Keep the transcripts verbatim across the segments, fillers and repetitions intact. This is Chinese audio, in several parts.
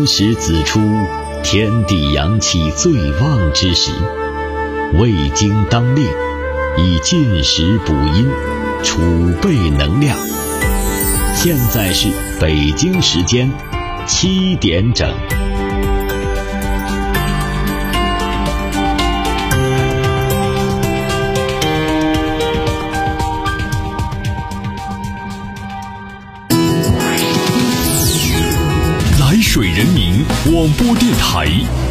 秋时子出，天地阳气最旺之时，胃经当令，以进食补阴，储备能量。现在是北京时间七点整。 水人民广播电台，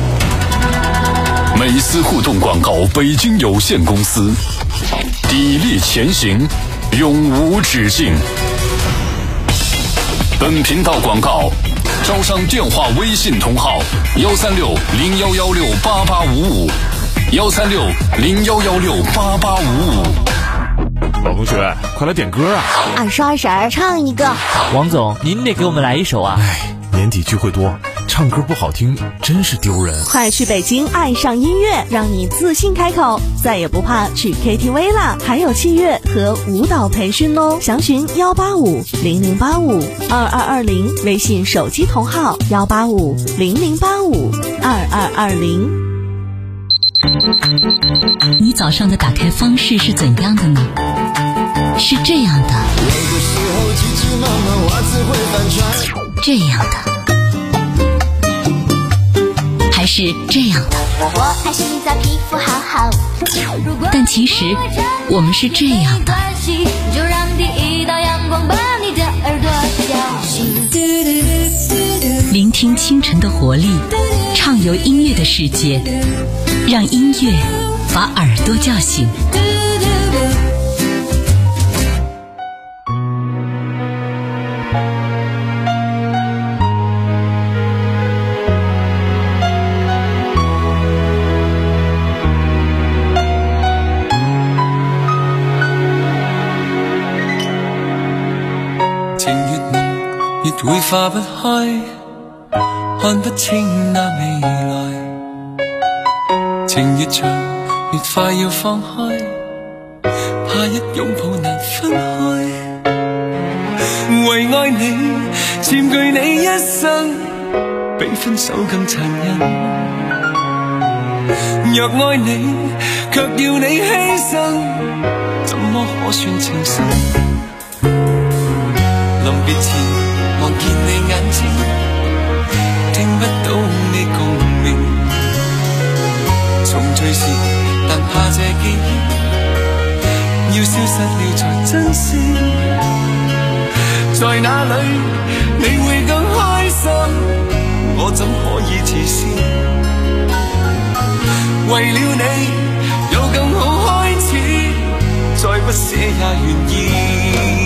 美思互动广告北京有限公司，砥砺前行，永无止境。本频道广告招商电话微信同号幺三六零幺幺六八八五五幺三六零幺幺六八八五五。 老同学，快来点歌啊！ 二叔二婶唱一个。 王总，您得给我们来一首啊！ 哎，年底聚会多，唱歌不好听真是丢人。 快去北京爱上音乐，让你自信开口，再也不怕去 K T V 啦！还有器乐和舞蹈培训哦，详询幺八五零零八五二二二零，微信手机同号幺八五零零八五二二二零。 你早上的打开方式是怎样的呢？是这样的，这样的，还是这样的？ 我爱洗澡，皮肤好好。 但其实我们是这样的。 就让第一道阳光把你的耳朵叫醒。 聆听清晨的活力，畅游音乐的世界，让音乐把耳朵叫醒。 會化不開，看不清那未來，情越長越快要放開，怕一擁抱難分開，為愛你佔據你一生，比分手更殘忍，若愛你卻要你犧牲，怎麼可算情深？臨別前望見你眼睛，聽不到你共鳴，重聚時但怕這記憶要消失了才珍惜，在哪裡你會更開心，我怎可以自私，為了你有更好開始，再不捨也願意。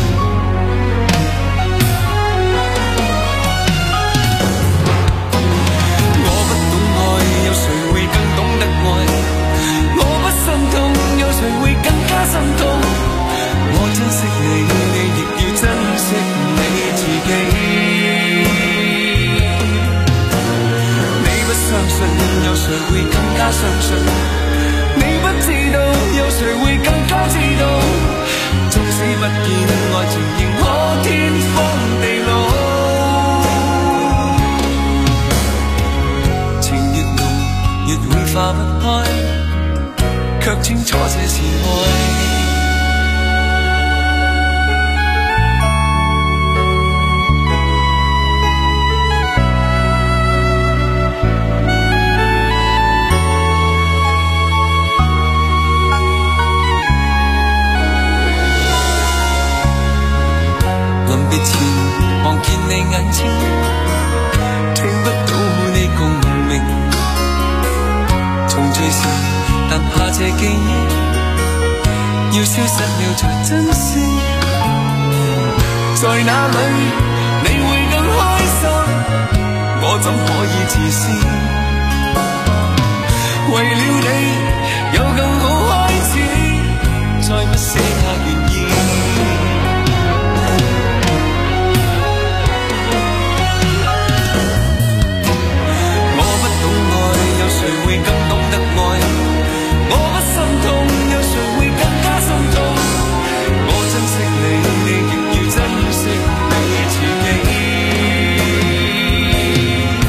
誰會更加心痛？我珍惜你，你亦要珍惜你自己。你不相信，有誰會更加相信？你不知道，有誰會更加知道？縱使不見，愛情仍可天荒地老。情越濃，越會化不開，卻清楚這是愛。臨別前望見你眼睛，聽不到你共鳴，重聚時但怕這記憶要消失了才珍惜，在哪裡你會更開心，我怎可以自私，為了你有更好開始，再不捨也願意。我不懂愛，有誰會更懂得愛？我不心痛，有誰會更加心痛？我珍惜你，你亦要珍惜你自己。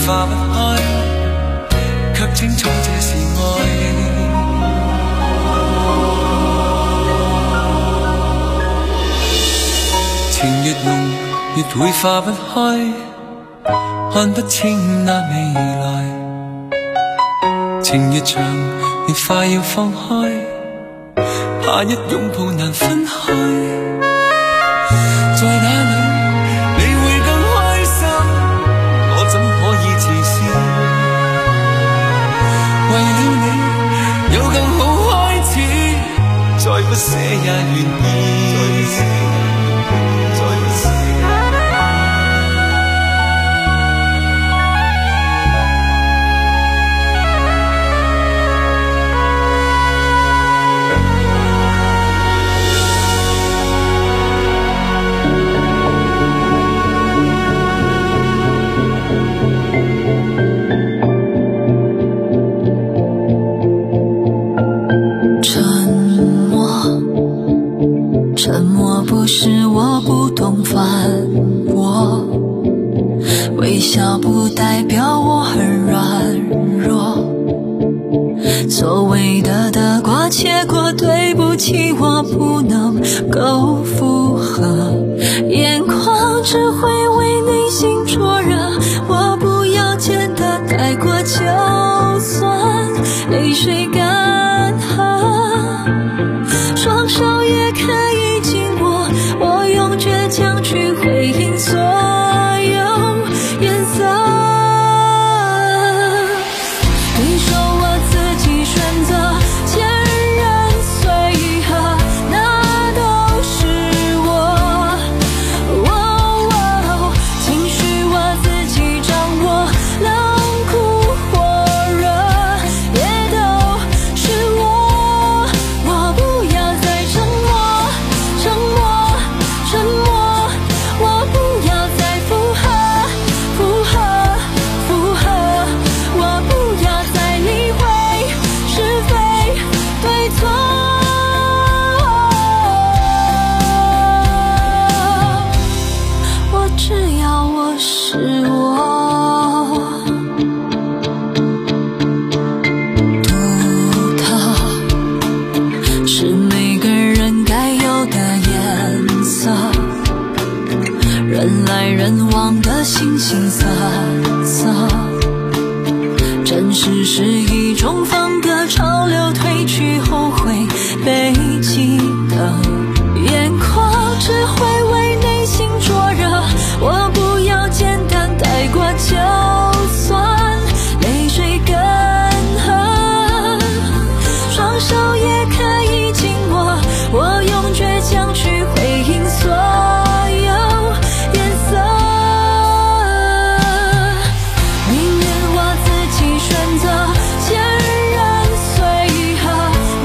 化不開，卻清楚這是愛。情越濃越會化不開，看不清那未來。情越長越快要放開，怕一擁抱難分開。在哪裏你會更開心？我怎可以自私？為了你有更好開始，再不捨也願意。 沉默不是我不懂反驳，微笑不代表我很软弱。所谓的得过且过，对不起我不能够附和，眼眶只会为内心灼热。我不要简单带过就算泪水干涸，双手也可以紧握，我用倔强去回应所有颜色。你说我自己选择，前人随和，那都是我。哦哦，情绪我自己掌握，冷酷火热也都是我。我不要再沉默，沉默，沉默。我不要再附和，附和，附和。我不要再理会是非对错。我只要我是我，独特是每个人该有的颜色，人来人往的形形色色，真实是一种风格，潮流褪去后会被记得，眼眶只会为内心灼热。我不要简单带过就算泪水干涸，双手也可以紧握，我用倔强去回应所有颜色。宁愿我自己选择，前人随和，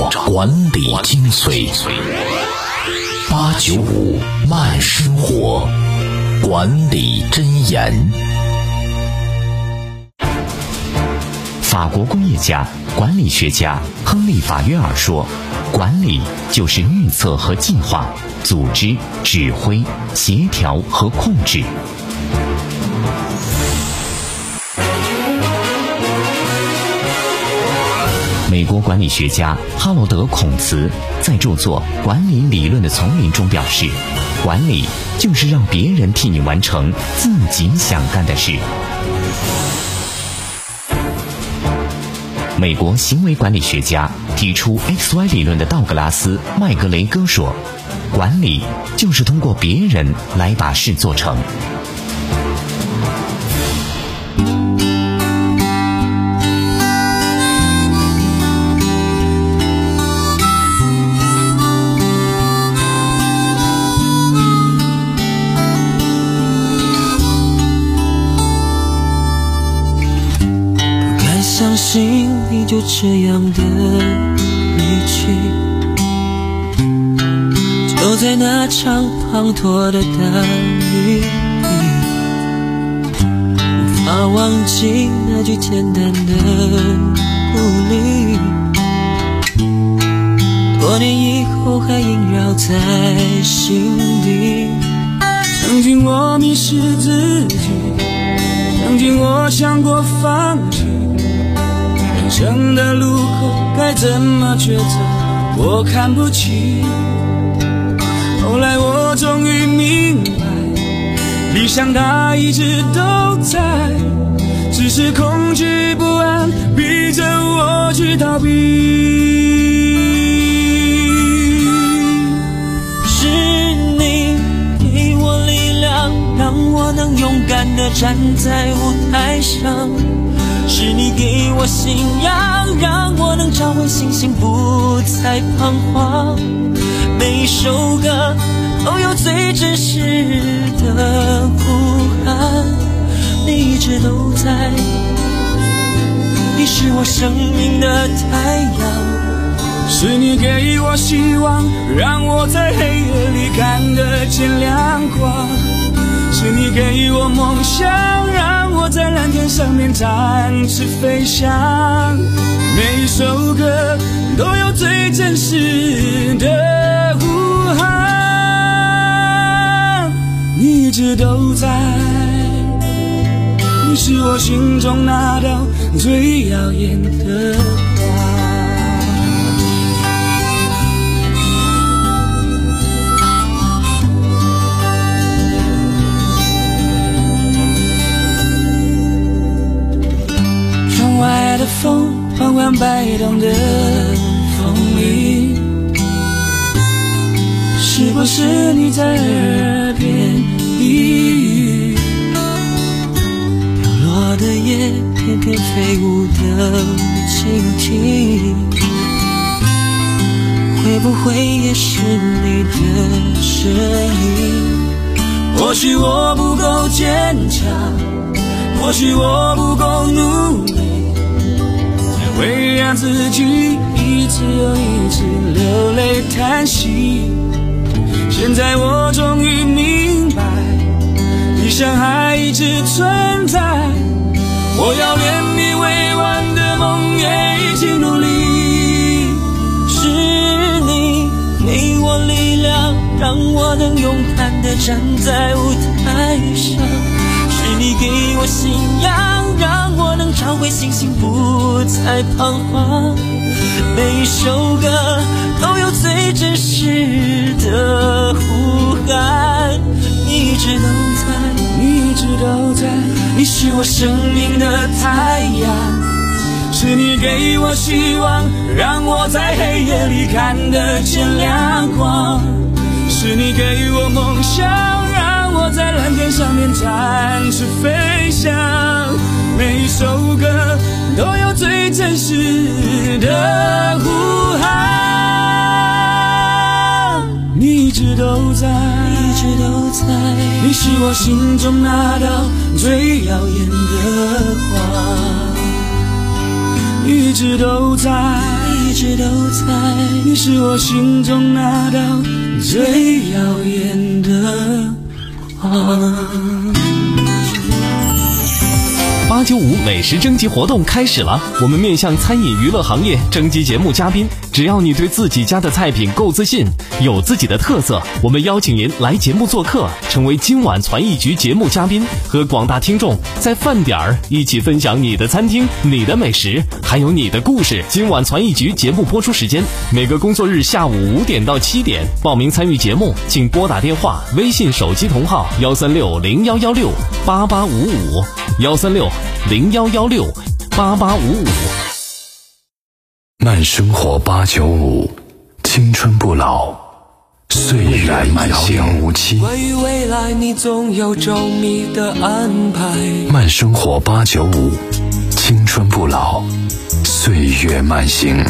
管理精髓，八九五慢生活，管理箴言。法国工业家、管理学家亨利·法约尔说，管理就是预测和计划，组织、指挥、协调和控制。美国管理学家哈罗德·孔茨在著作《管理理论的丛林》中表示，管理就是让别人替你完成自己想干的事。美国行为管理学家提出 X Y 理论的道格拉斯·麦格雷戈说，管理就是通过别人来把事做成。 相信你就这样的离去，就在那场滂沱的大雨里，无法忘记那句简单的鼓励，多年以后还萦绕在心底。曾经我迷失自己，曾经我想过放弃，人生的路口该怎么抉择，我看不清。后来我终于明白，理想它一直都在，只是恐惧不安逼着我去逃避。是你给我力量，让我能勇敢地站在舞台上，是你给我信仰，让我能找回信心，不再彷徨。每一首歌都有最真实的呼喊，你一直都在，你是我生命的太阳，是你给我希望，让我在黑夜里看得见亮光，是你给我梦想，让我在蓝天上面展翅飞翔。每一首歌都有最真实的呼喊，你一直都在，你是我心中那道最耀眼的光。窗外的风缓缓摆动的风铃，是不是你在耳边低语？飘落的叶翩翩飞舞的蜻蜓，会不会也是你的声音？或许我不够坚强，或许我不够努力，才会让自己一次又一次流泪叹息。现在我终于明白，理想还一直存在，我要连你未完的梦也一起努力。是你给我力量，让我能勇敢地站在舞台上，是你给我信仰，让我能找回信心，不再彷徨。每一首歌都有最真实的呼喊，你一直都在，你一直都在，你是我生命的太阳，是你给我希望，让我在黑夜里看得见亮光，是你给我梦想，让我在蓝天上面展翅飞翔。每一首歌都有最真实的呼喊，你一直都在，你一直都在，你是我心中那道最耀眼的光，你一直都在，你一直都在，你是我心中那道最耀眼的光。 八九五美食征集活动开始了，我们面向餐饮娱乐行业征集节目嘉宾，只要你对自己家的菜品够自信，有自己的特色，我们邀请您来节目做客，成为今晚传艺局节目嘉宾，和广大听众在饭点儿一起分享你的餐厅、你的美食，还有你的故事。今晚传艺局节目播出时间每个工作日下午五点到七点，报名参与节目请拨打电话、微信手机同号幺三六零幺幺六八八五五幺三六零幺幺六八八五五。 慢生活八九五，青春不老，岁月遥遥无期。 关于未来，你总有周密的安排。 慢生活八九五，青春不老，岁月慢行。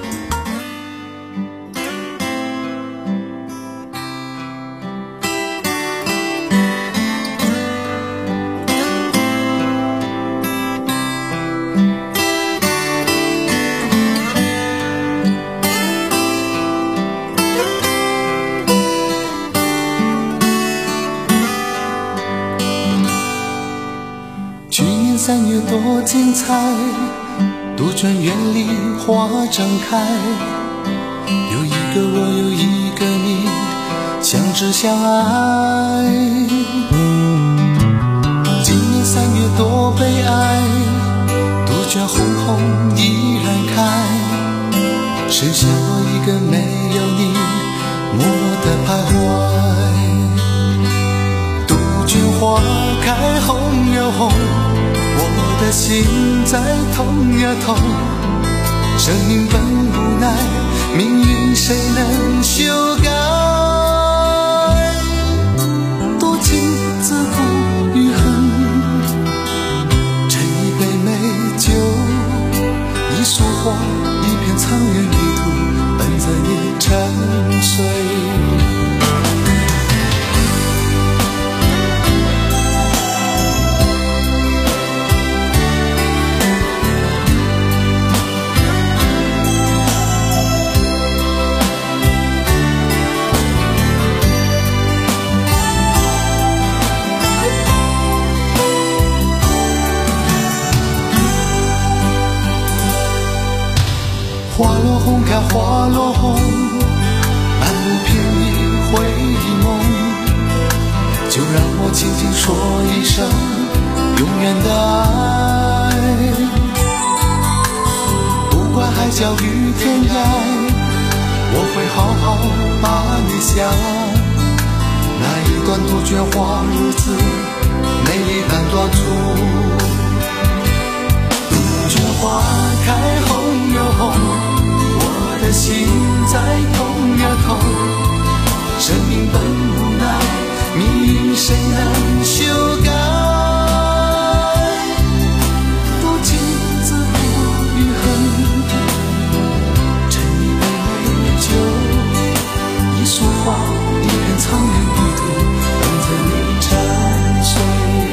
三月多精彩，杜鹃园里花正开，有一个我，有一个你，相知相爱。今年三月多悲哀，杜鹃红红依然开，剩下我一个没有你，默默的徘徊。杜鹃花开红又红，我的心在痛呀痛，生命本无奈，命运谁能修改？多情自古与恨，斟一杯美酒，一束花，一片苍原地图，伴着你沉睡。花落红开花落红，漫路偏离回忆梦，就让我轻轻说一声永远的爱。不管海角与天涯，我会好好把你想。那一段杜鹃花日子，美丽难断处。杜鹃花开红又红，我的心在痛呀痛，生命本无奈，命运谁能修改？多情自古与恨，斟一杯美酒，一束花，一片苍原地图，等着你沉睡。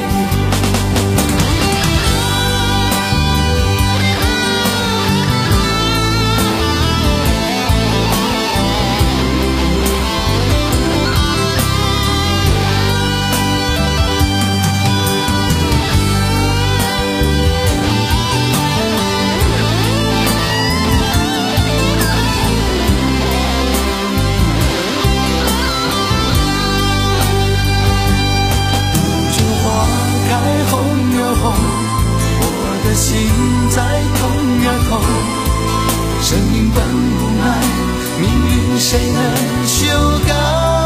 心在痛呀痛，生命本无奈，命运谁能修改？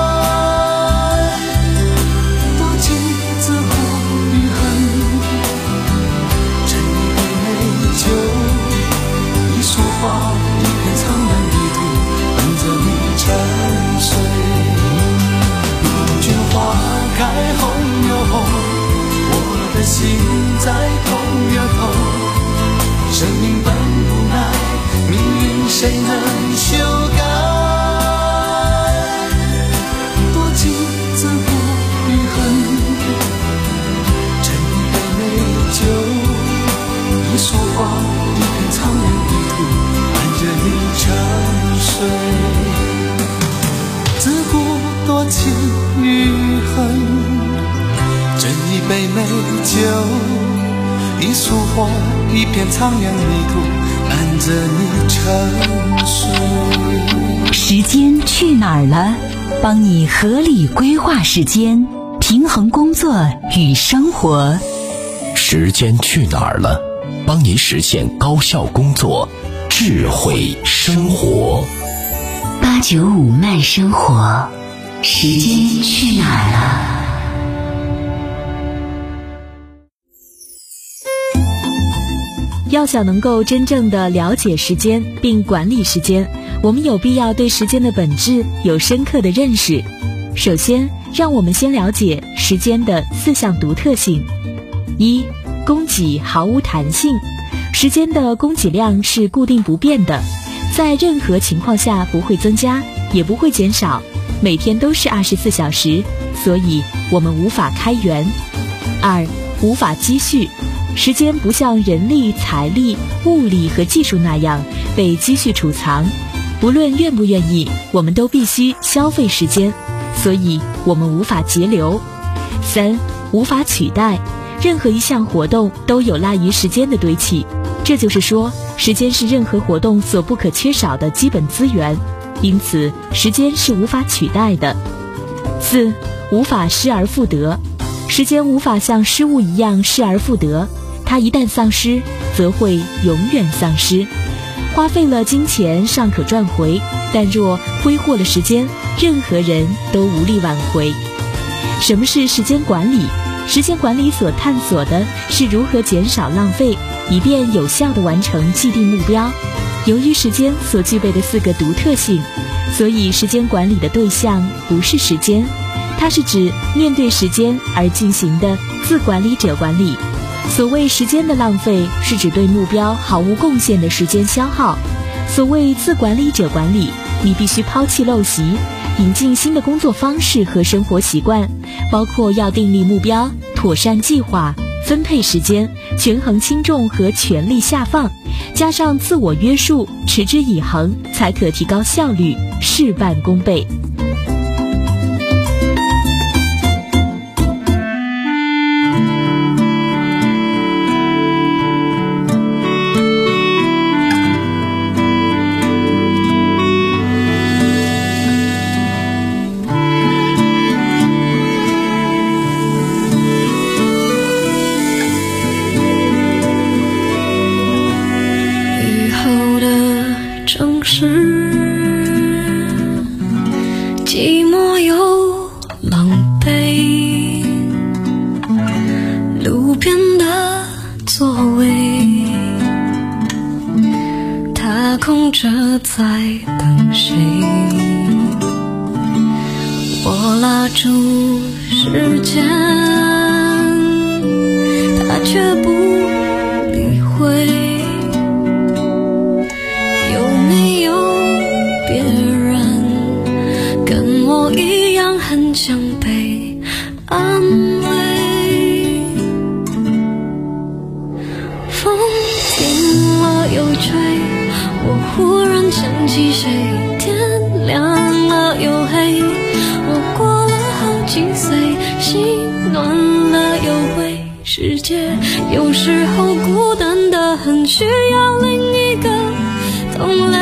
多情自古与恨，斟一杯美酒，一束花，一片苍蓝地图，等着你沉睡。杜鹃花开红又红，我的心在痛呀痛，生命本无奈，命运谁能修改？ 美酒，一束花，一片苍凉泥土，伴着你沉睡。 时间去哪儿了？帮你合理规划时间，平衡工作与生活。 时间去哪儿了？帮你实现高效工作，智慧生活。 八九五慢生活，时间去哪儿了？ 要想能够真正的了解时间并管理时间，我们有必要对时间的本质有深刻的认识。首先，让我们先了解时间的四项独特性。一、供给毫无弹性。时间的供给量是固定不变的，在任何情况下不会增加，也不会减少，每天都是二十四小时，所以我们无法开源。二、无法积蓄。时间不像人力、财力、物力和技术那样被积蓄储藏，不论愿不愿意，我们都必须消费时间，所以我们无法节流。三、无法取代。任何一项活动都有赖于时间的堆砌，这就是说，时间是任何活动所不可缺少的基本资源，因此时间是无法取代的。四、无法失而复得。时间无法像失物一样失而复得，它一旦丧失，则会永远丧失。花费了金钱尚可赚回，但若挥霍了时间，任何人都无力挽回。什么是时间管理？时间管理所探索的是如何减少浪费，以便有效地完成既定目标。由于时间所具备的四个独特性，所以时间管理的对象不是时间，它是指面对时间而进行的自管理者管理。所谓时间的浪费，是指对目标毫无贡献的时间消耗。所谓自管理者管理，你必须抛弃陋习，引进新的工作方式和生活习惯，包括要订立目标、妥善计划、分配时间、权衡轻重和权力下放，加上自我约束，持之以恒，才可提高效率，事半功倍。 寂寞又狼狈，路边的座位，他空着在等谁？我拉住时间，他却不理会。有没有别人跟我一样很想被安慰？风停了又吹，我忽然想起谁，天亮了又黑，我过了好几岁，心暖了又灰。世界有时候孤单得很，需要另一个同类。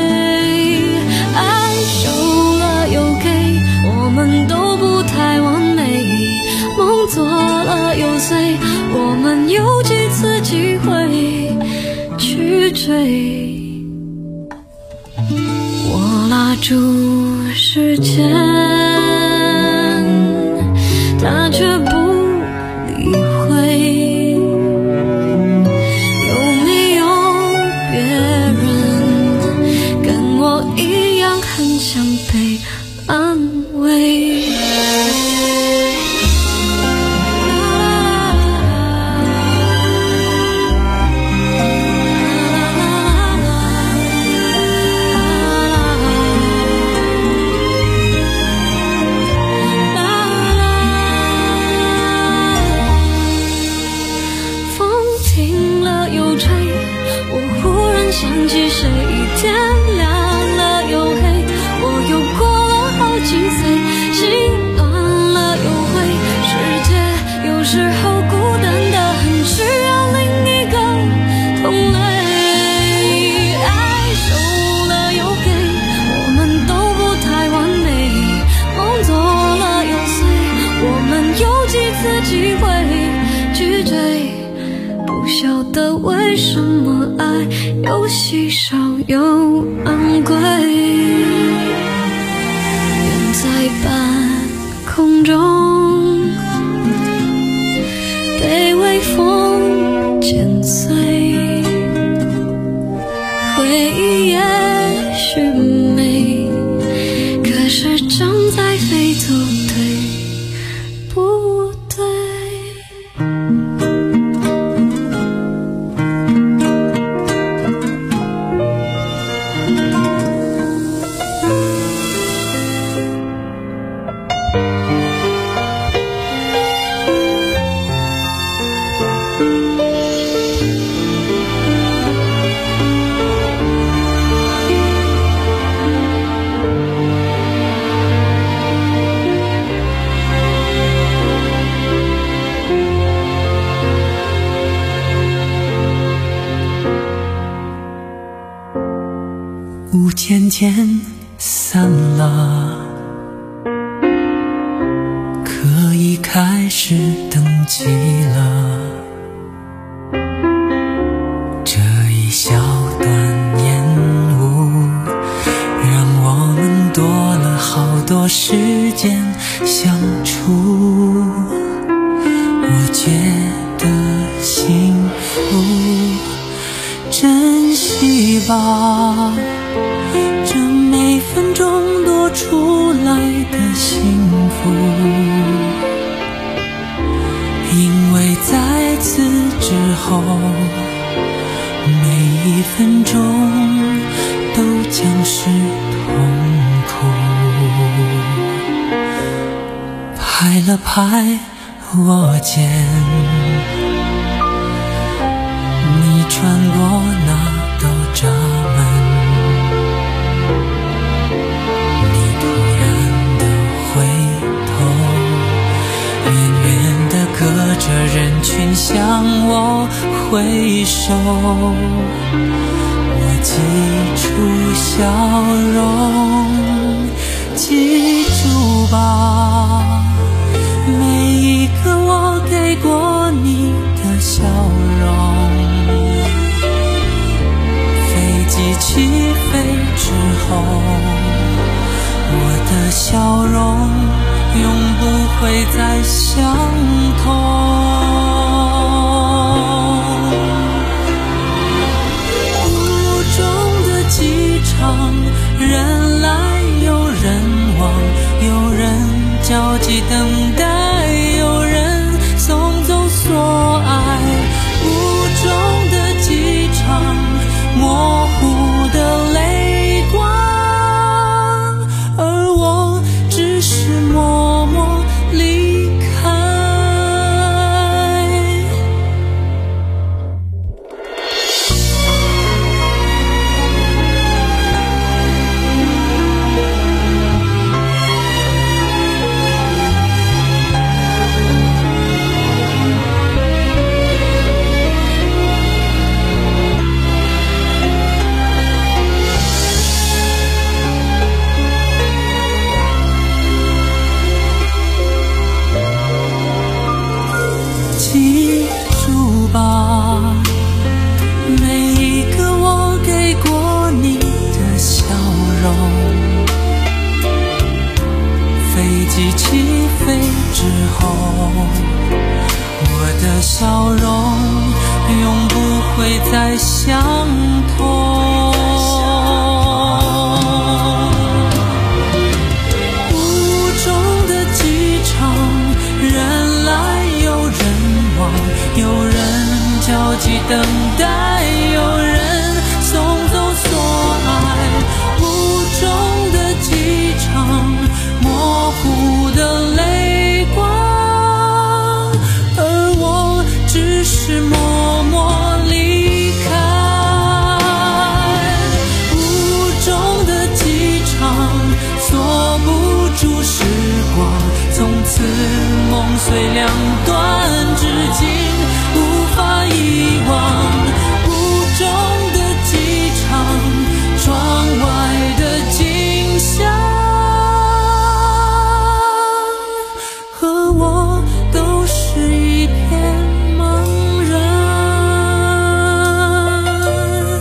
爱收了又给，我们都不太完美，梦做了又碎，我们有几次机会去追。我拉住时间，他却不理会。有没有别人跟我一样很想被安慰？想起谁，天亮了又黑，我又过了好几岁，心暖又稀少又昂贵，远在半空中被微风剪碎，回忆也许美，可是正在飞走，对不对？ 雾渐渐散了，可以开始登记了。这一小段烟雾，让我们多了好多时间相处。我觉得幸福，珍惜吧，这每分钟多出来的幸福，因为在此之后，每一分钟都将是痛苦。拍了拍我肩，你穿过那道闸门，你突然的回头，远远的隔着人群向我挥手，我记住笑容，记住吧，每一个我给过你的笑容。飞机起飞之后，我的笑容永不会再相同。雾中的机场，人来有人往，有人焦急等待，有人送走所爱。雾中的机场，模糊的泪光，而我只是默默离开。记住吧，每一个我给过你的笑容。飞机起飞之后，我的笑容永不会再相同。雾中的机场，人来有人往，有人焦急等待，有人送走所爱。雾中的机场，模糊的泪光，而我只是默默离开。雾中的机场，锁不住时光，从此梦碎两段，至今无法遗忘。雾中的机场，窗外的景象，和我都是一片茫然。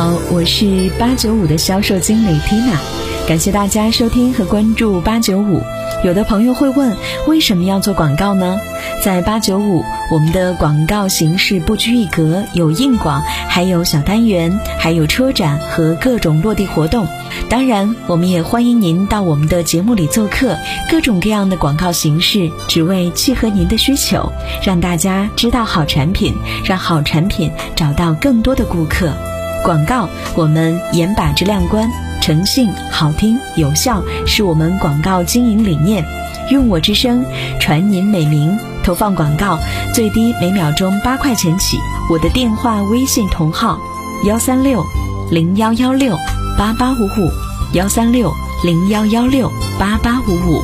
好，我是八九五的销售经理 Tina， 感谢大家收听和关注八九五。有的朋友会问，为什么要做广告呢？在八九五，我们的广告形式不拘一格，有硬广，还有小单元，还有车展和各种落地活动。当然，我们也欢迎您到我们的节目里做客，各种各样的广告形式，只为契合您的需求，让大家知道好产品，让好产品找到更多的顾客。广告，我们严把质量关，诚信、好听、有效是我们广告经营理念。用我之声传您美名，投放广告最低每秒钟八块钱起。我的电话微信同号幺三六零幺幺六八八五五幺三六零幺幺六八八五五。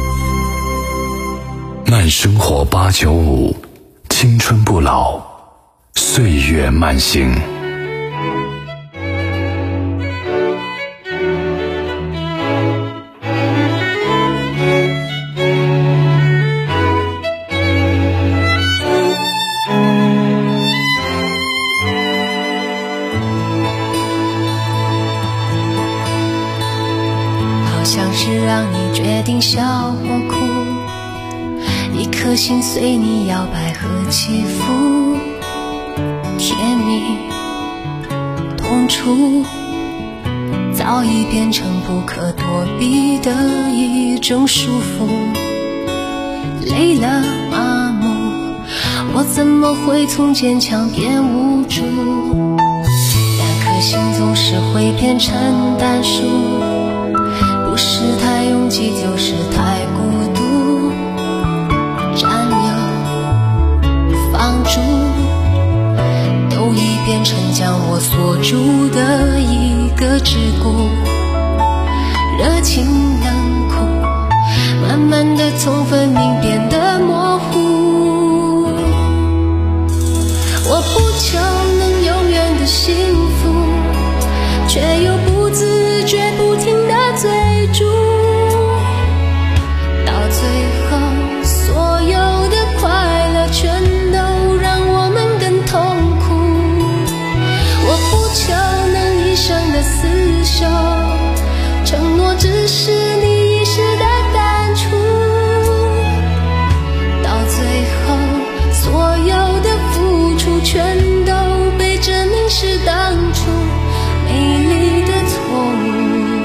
慢生活八九五，青春不老，岁月慢行。 像是让你决定笑或哭，一颗心随你摇摆和起伏，甜蜜痛楚早已变成不可躲避的一种束缚，累了麻木，我怎么会从坚强变无助？两颗心总是会变成单数，不是太拥挤就是太孤独，占有放逐都已变成将我锁住的一个桎梏，热情冷酷慢慢的从分明变得模糊，我不求能永远的幸福，却又不自觉不停地追逐，到最后所有的快乐全都让我们更痛苦，我不求能一生的厮守，承诺只是你一时的感触，到最后所有的付出全都被证明是当初美丽的错误。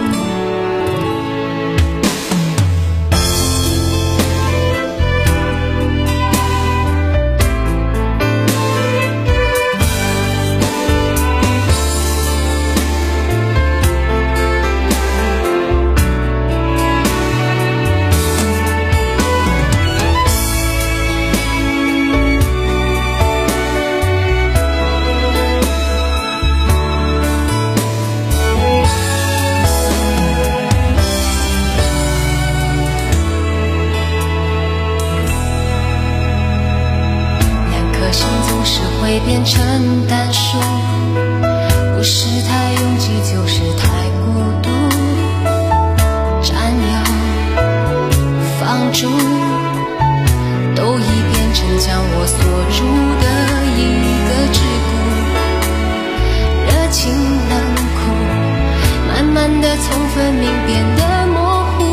会变成单数，不是太拥挤就是太孤独，占有放逐都已变成将我锁住的一个桎梏，热情冷酷慢慢的从分明变得模糊，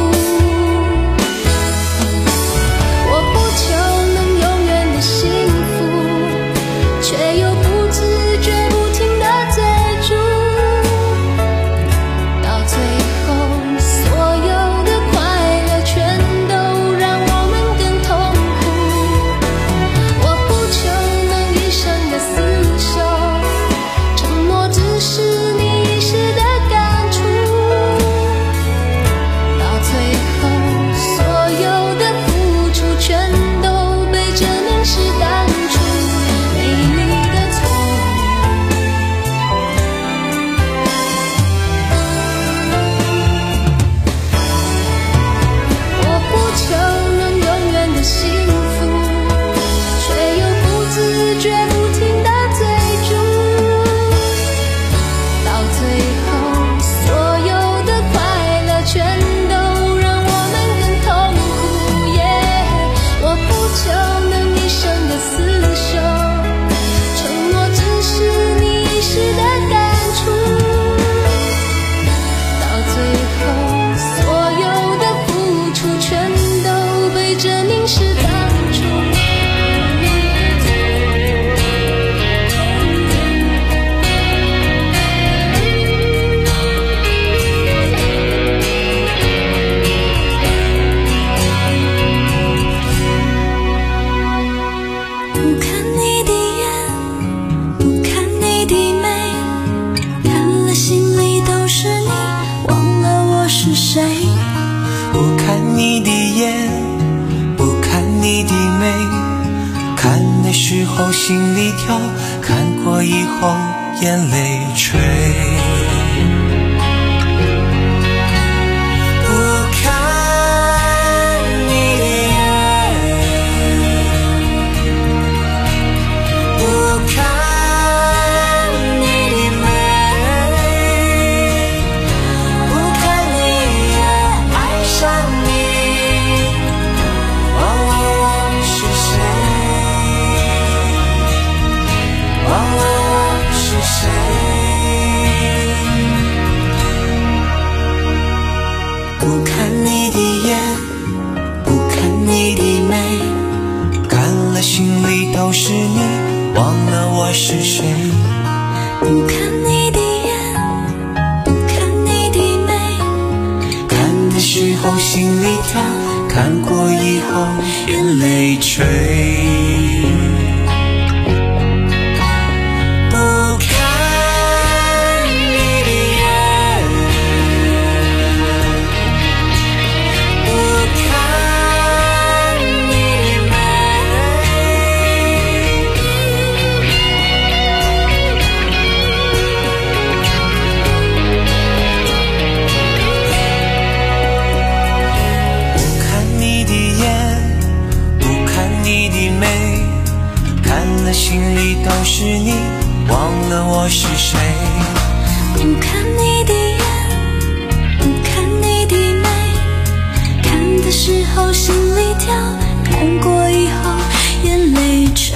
我不求能永远的幸福，却又不自觉不停地追逐，到最后所有的快乐全都让我们更痛苦，我不求能一生的厮守，承诺只是你一时的感触， 不看你的眼，不看你的美，看的时候心里跳，看过以后眼泪垂。不看你的眼，不看你的美，看了心里都是你，忘了我是谁。 不看你的眼，不看你的美， 看的时候心里跳，看过以后眼泪垂。心里都是你，忘了我是谁。 不看你的眼，不看你的美，看的时候心里跳，看过以后眼泪垂。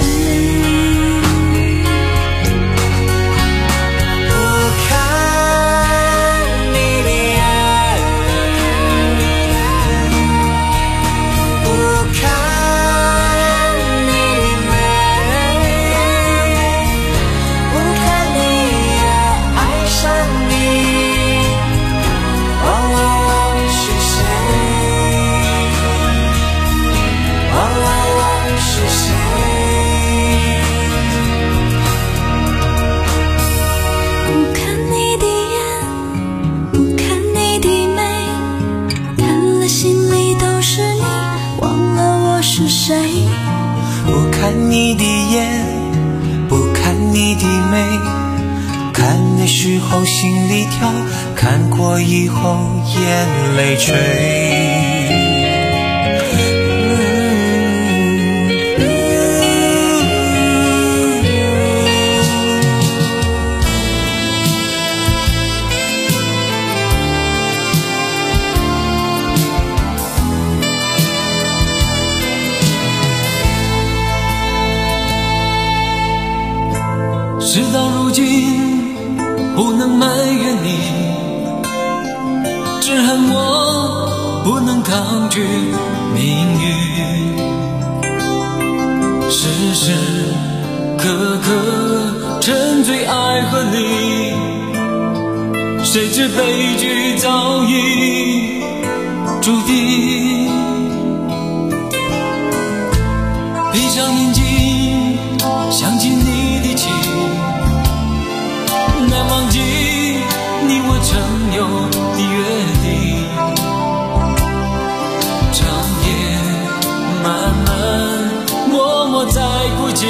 不看你的眼，不看你的美，看的时候心里跳，看过以后眼泪垂。 事到如今不能埋怨你，只恨我不能抗拒命运，时时刻刻沉醉爱河里，谁知悲剧早已注定。闭上眼睛想起你的情，难忘记你我曾有的约定，长夜漫漫默默在孤寂，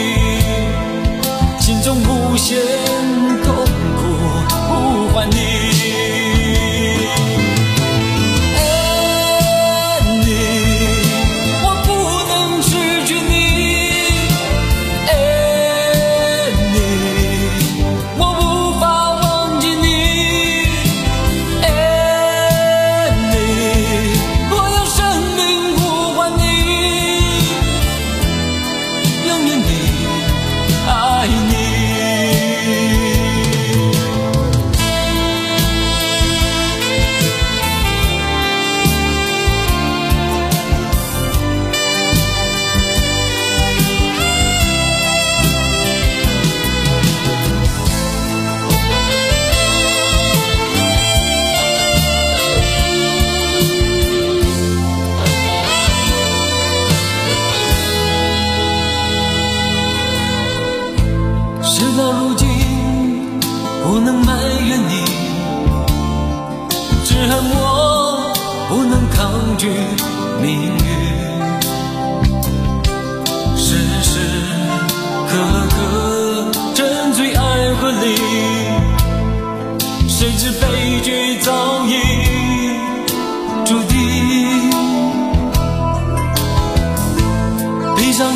心中无限痛苦呼唤你。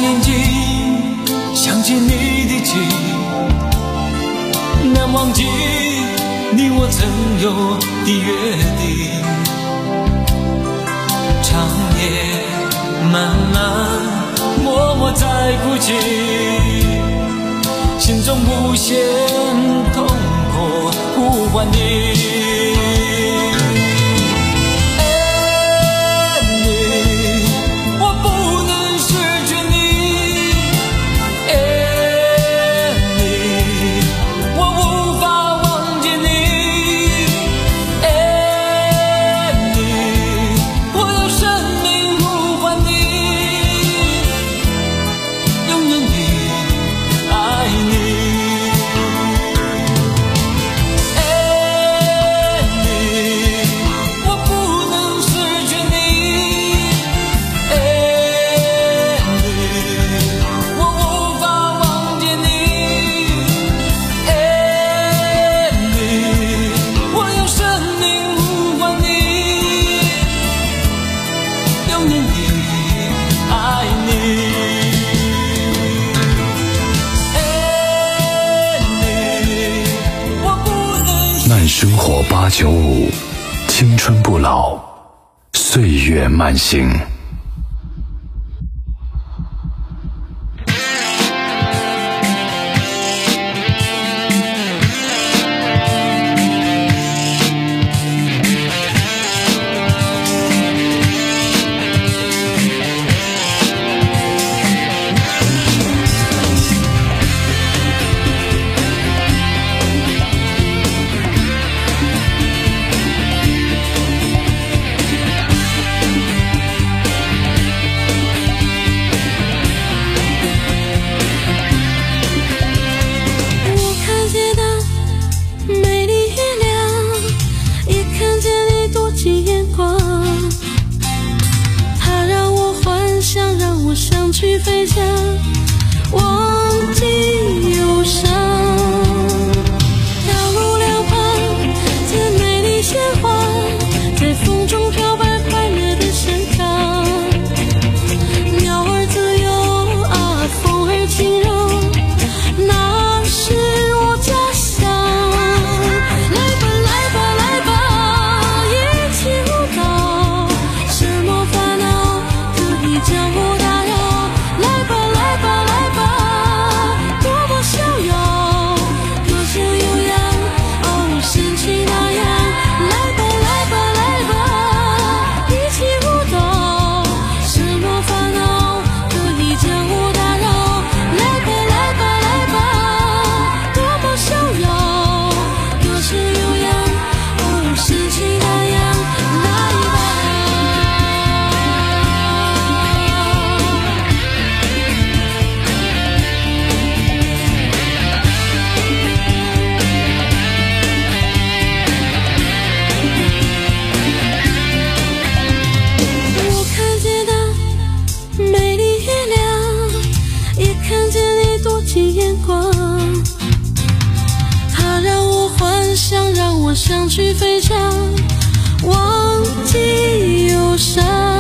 眼睛想起你的情，难忘记你我曾有的约定。长夜漫漫，默默在哭泣，心中无限痛苦呼唤你。 慢生活八九五，青春不老，岁月慢行。 去飞翔，忘记忧伤。道路两旁，最美丽鲜花，在风中飘摆，快乐的生长。鸟儿自由啊，风儿轻柔，那是我家乡。来吧，来吧，来吧，一起舞蹈，什么烦恼可以将我打扰。想去飞翔，忘记忧伤。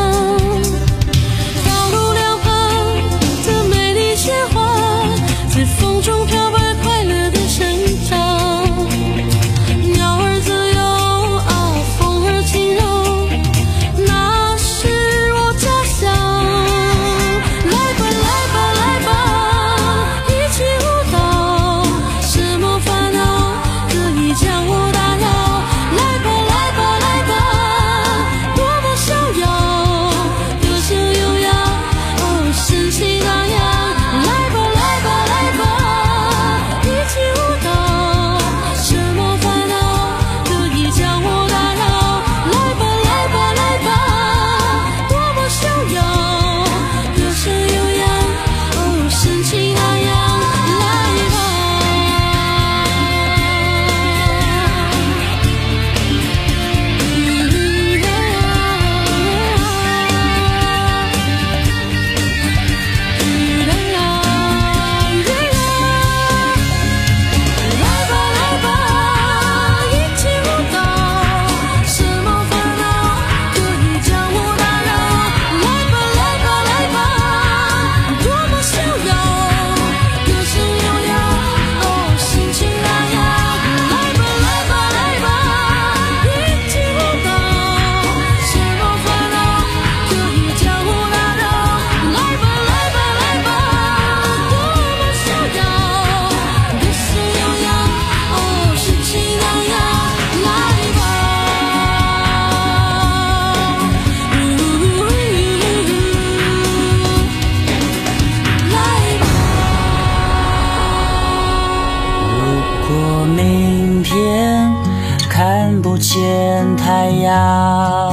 道路两旁的美丽鲜花，在风中飘摆，快乐的生长。鸟儿自由啊，风儿轻柔，那是我家乡。来吧，来吧，来吧，一起舞蹈，什么烦恼可以将我打扰。来吧，来吧，来吧，多么逍遥。 看不见太阳，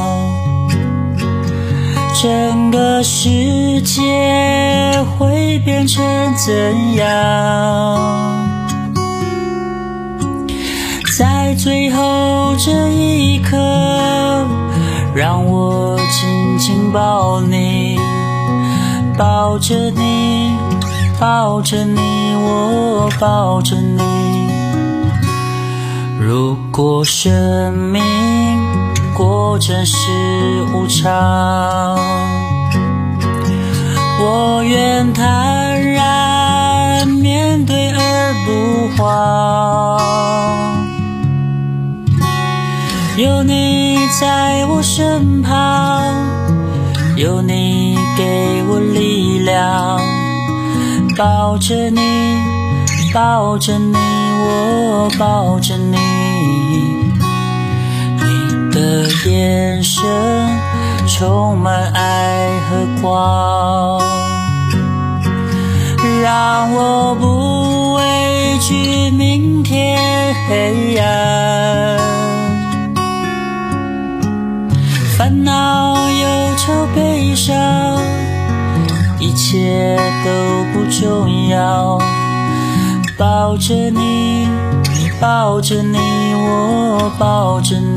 整个世界会变成怎样？在最后这一刻，让我紧紧抱你，抱着你，抱着你，我抱着你。如果生命果真是无常，我愿坦然面对而不慌。有你在我身旁，有你给我力量，抱着你，抱着你，我抱着你。你的眼神充满爱和光，让我不畏惧明天黑暗。烦恼、忧愁、悲伤，一切都不重要。抱着你，抱着你，我抱着你。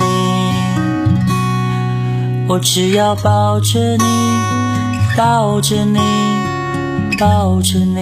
我只要抱着你，抱着你，抱着你。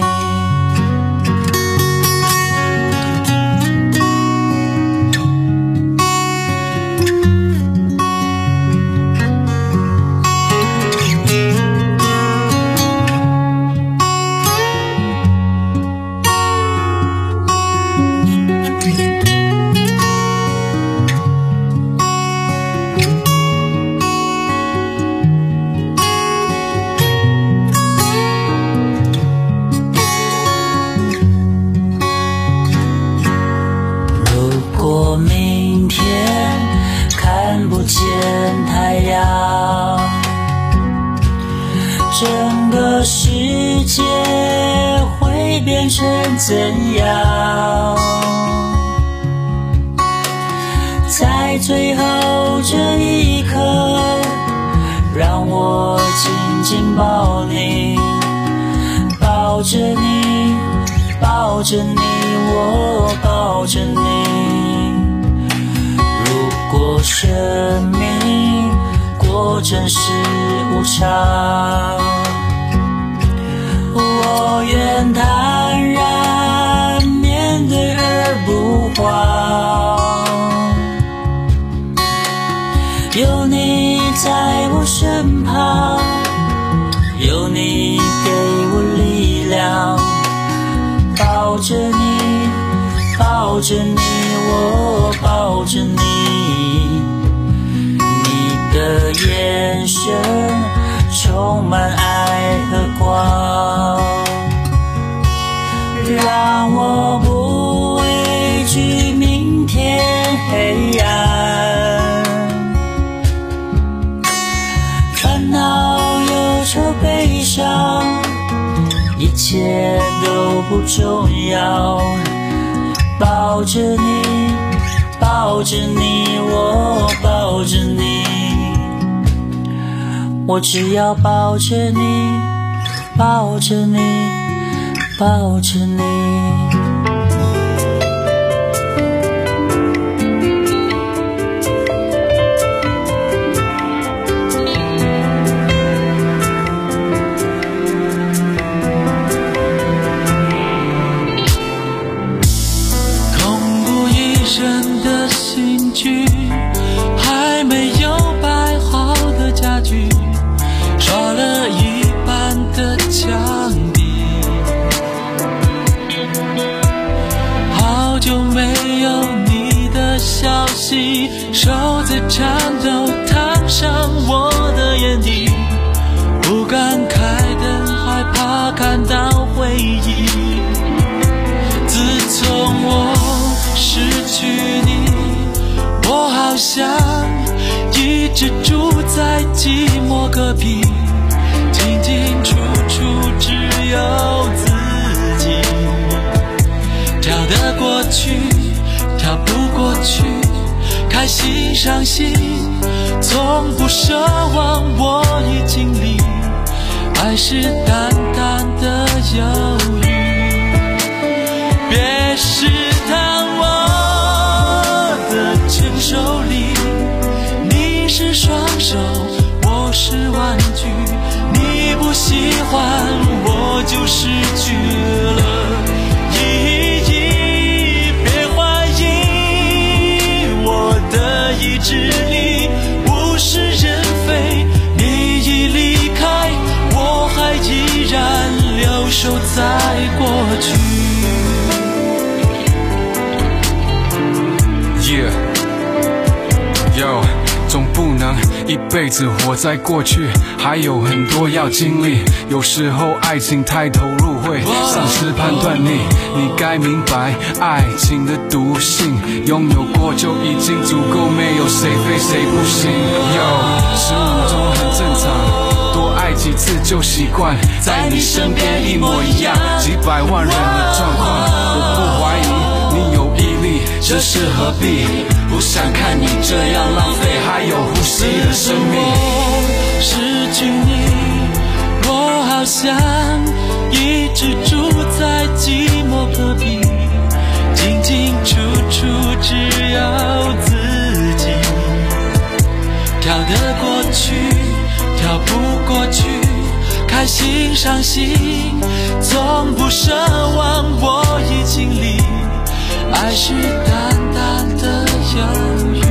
整个世界会变成怎样？在最后这一刻，让我紧紧抱你，抱着你，抱着你，我抱着你。如果生命果真是无常，我愿坦然面对而不慌。有你在我身旁，有你给我力量，抱着你，抱着你，我抱着你。的眼神充满爱和光，让我不畏惧明天黑暗。烦恼、忧愁、悲伤，一切都不重要。抱着你，抱着你，我抱着你。我只要抱着你，抱着你，抱着你。 空无一人的新居，还没有摆好的家具，刷了一半的墙壁，好久没有你的消息，手在颤抖，烫伤我的眼底，不敢开灯，害怕看到回忆。自从我失去你，我好像一直住在寂寞隔壁，进进出出只有自己，跳得过去，跳不过去， 开心伤心，从不奢望我已经离，爱是淡淡的忧郁。别试探我的承受力，你是双手，我是玩具，你不喜欢我就失去了意义。别怀疑我的意志力，物是人非，你已离开，我还依然留守在过去。 Yeah, yo, 总不能一辈子活在过去，还有很多要经历。有时候爱情太投入会丧失判断力，你该明白爱情的毒性，拥有过就已经足够，没有谁非谁不行。Yo, 十五中很正常，多爱几次就习惯，在你身边一模一样，几百万人的状况，我不怀疑你有毅力，这是何必？不想看你这样浪费还有呼吸的生命。 失去你，我好像一直住在寂寞隔壁，进进出出只有自己，跳得过去，跳不过去，开心伤心，从不奢望我已经离，爱是淡淡的忧郁。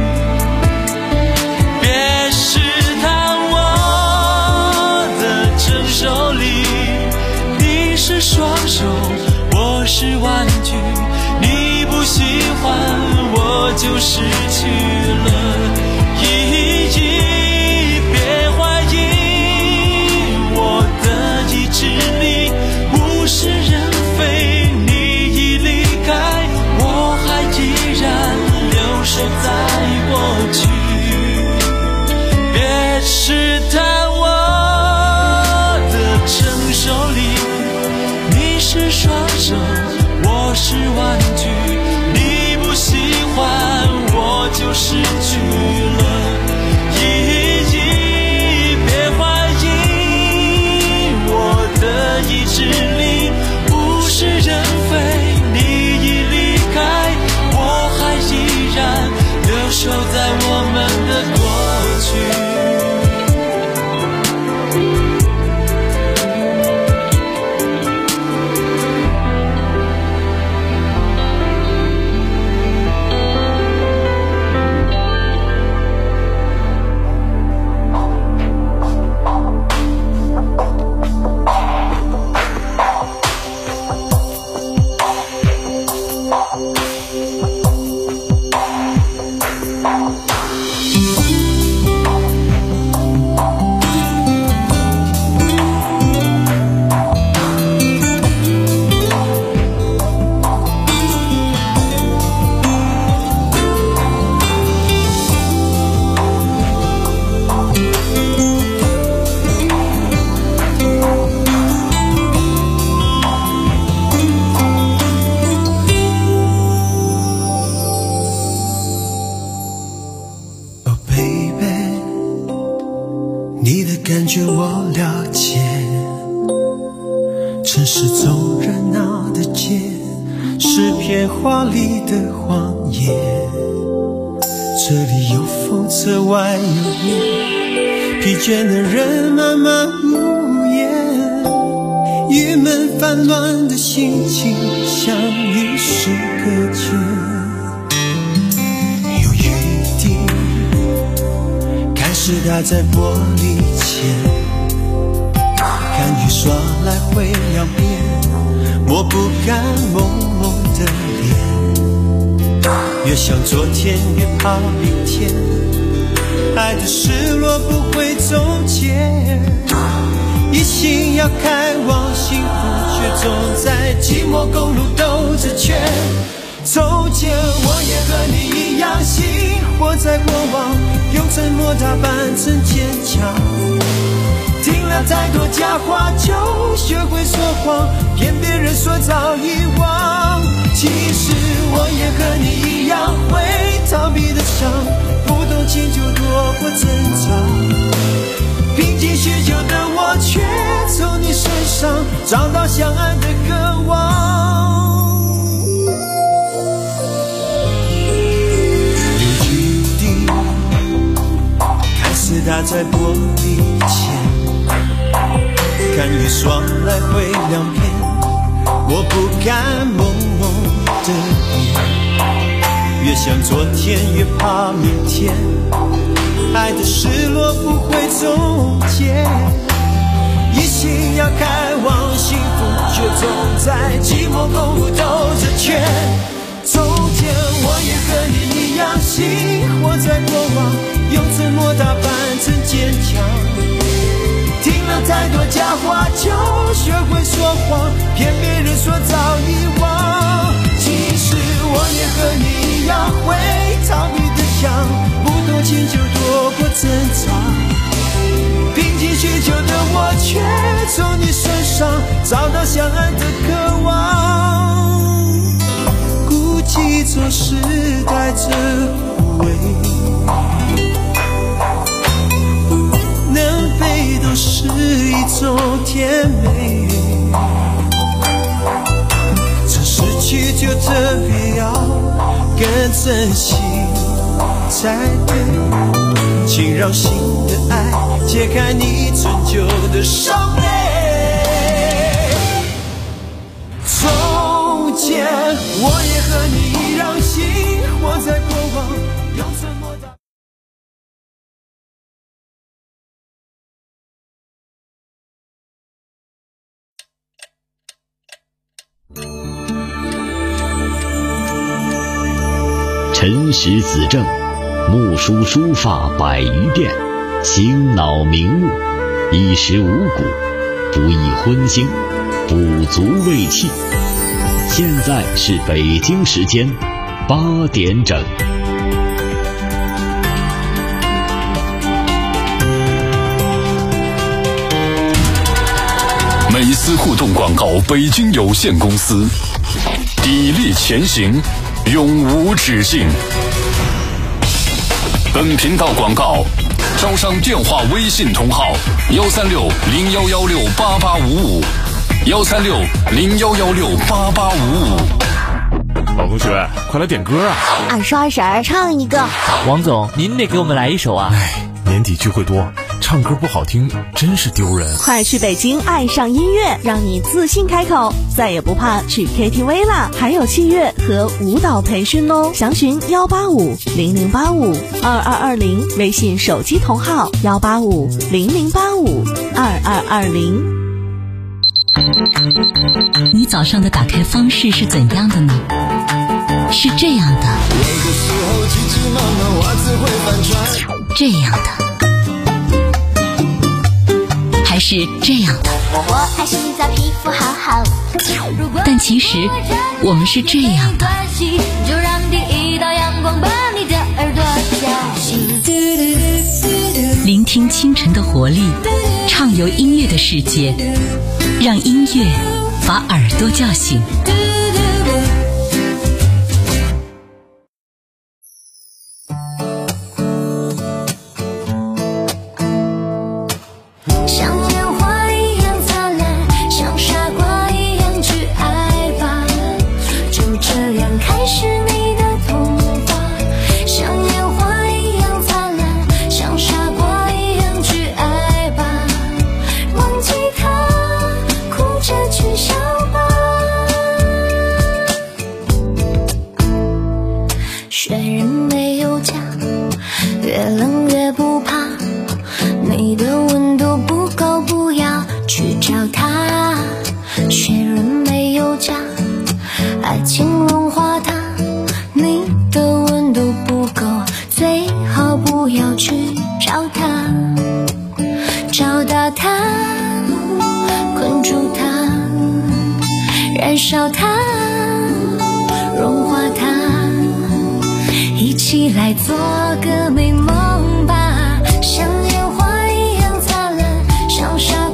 别试探我的承受力，你是双手，我是玩具，你不喜欢我就失去了意义。别怀疑我的意志力，物是人非，你已离开，我还依然留守在过去。别试探我的承受力，你是双手，我是玩具，你不喜欢我就失去了意义。别怀疑我的意志力，物是人非，你已离开，我还依然留守在我们的过去。 感觉我了解，城市中热闹的街是片华丽的荒野，这里有风车外有你，疲倦的人慢慢无言，郁闷烦乱的心情像与世隔绝，有雨滴开始打在玻璃前，看雨刷来回两遍，抹不干朦胧的脸，越想昨天越怕明天，爱的失落不会终结，一心要开往幸福，却总在寂寞公路兜着圈。从前我也和你一样，心活在过往，用沉默打扮成坚强，听了太多假话就学会说谎，骗别人说早遗忘。 其实我也和你一样会逃避的伤，不动情就躲过争吵，拼尽许久的我却从你身上找到相爱的渴望。有雨滴看似打在玻璃前，看雨霜来回两遍，我不敢朦胧的眼，越想昨天越怕明天，爱的失落不会终结，一心要开往幸福，却总在寂寞空无兜着圈。从前我也和你一样，心活在过往，用沉默打扮成坚强，听了太多假话就学会说谎，骗别人说早遗忘。其实我也和你一样会逃避的想，不动情就躲过争吵，拼尽许久的我却从你身上找到相爱的渴望。孤寂总是带着苦味，能飞都是一种甜美，这失去就特别要更珍惜才对，请让新的爱解开你陈旧的伤悲。从前我也和你一样，心活在过往，用沉默打辰时子正，木梳书发百余遍，醒脑明目，衣食五谷，不宜荤腥，补足胃气。现在是北京时间八点整。 美思互动广告北京有限公司，砥砺前行，永无止境。本频道广告招商电话微信同号幺三六零幺幺六八八五五幺三六零幺幺六八八五五。 老同学，快来点歌啊！ 二叔二婶唱一个。 王总，您得给我们来一首啊！ 哎，年底聚会多，唱歌不好听真是丢人。 快去北京爱上音乐，让你自信开口，再也不怕去 K T V 啦！还有器乐和舞蹈培训哦，详询幺八五零零八五二二二零，微信手机同号幺八五零零八五二二二零。 你早上的打开方式是怎样的呢？是这样的，这样的，还是这样的？ 我还是在皮肤好好。 但其实我们是这样的。 就让第一道阳光把你的耳朵叫醒。 聆听清晨的活力，畅游音乐的世界，让音乐把耳朵叫醒。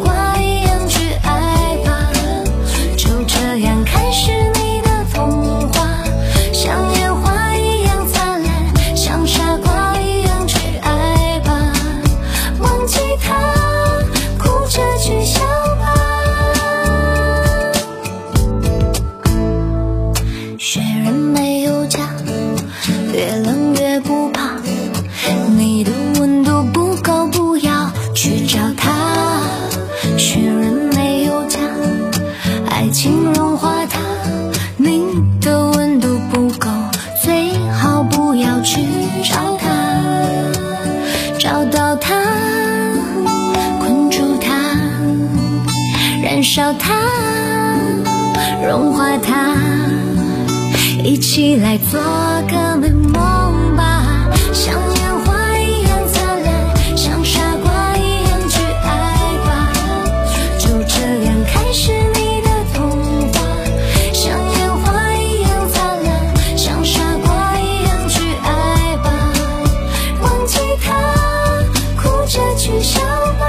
这样开始你的童话。 找到它，困住它，燃烧它，融化它，一起来做个美梦吧，像烟花一样灿烂，像傻瓜一样去爱吧，就这样开始你的童话，像烟花一样灿烂，像傻瓜一样去爱吧，忘记它，哭着去笑吧。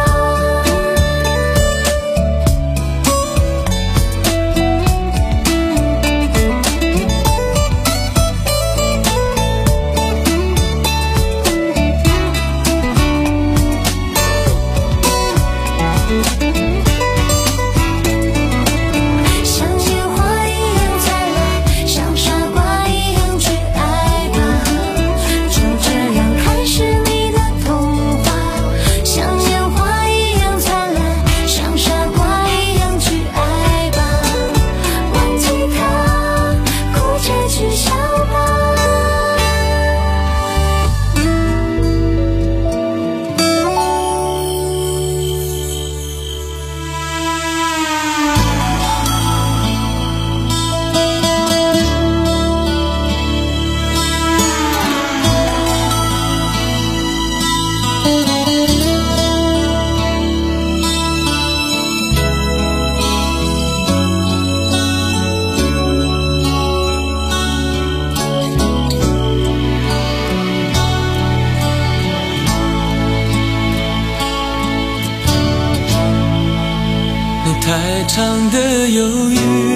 太长的犹豫，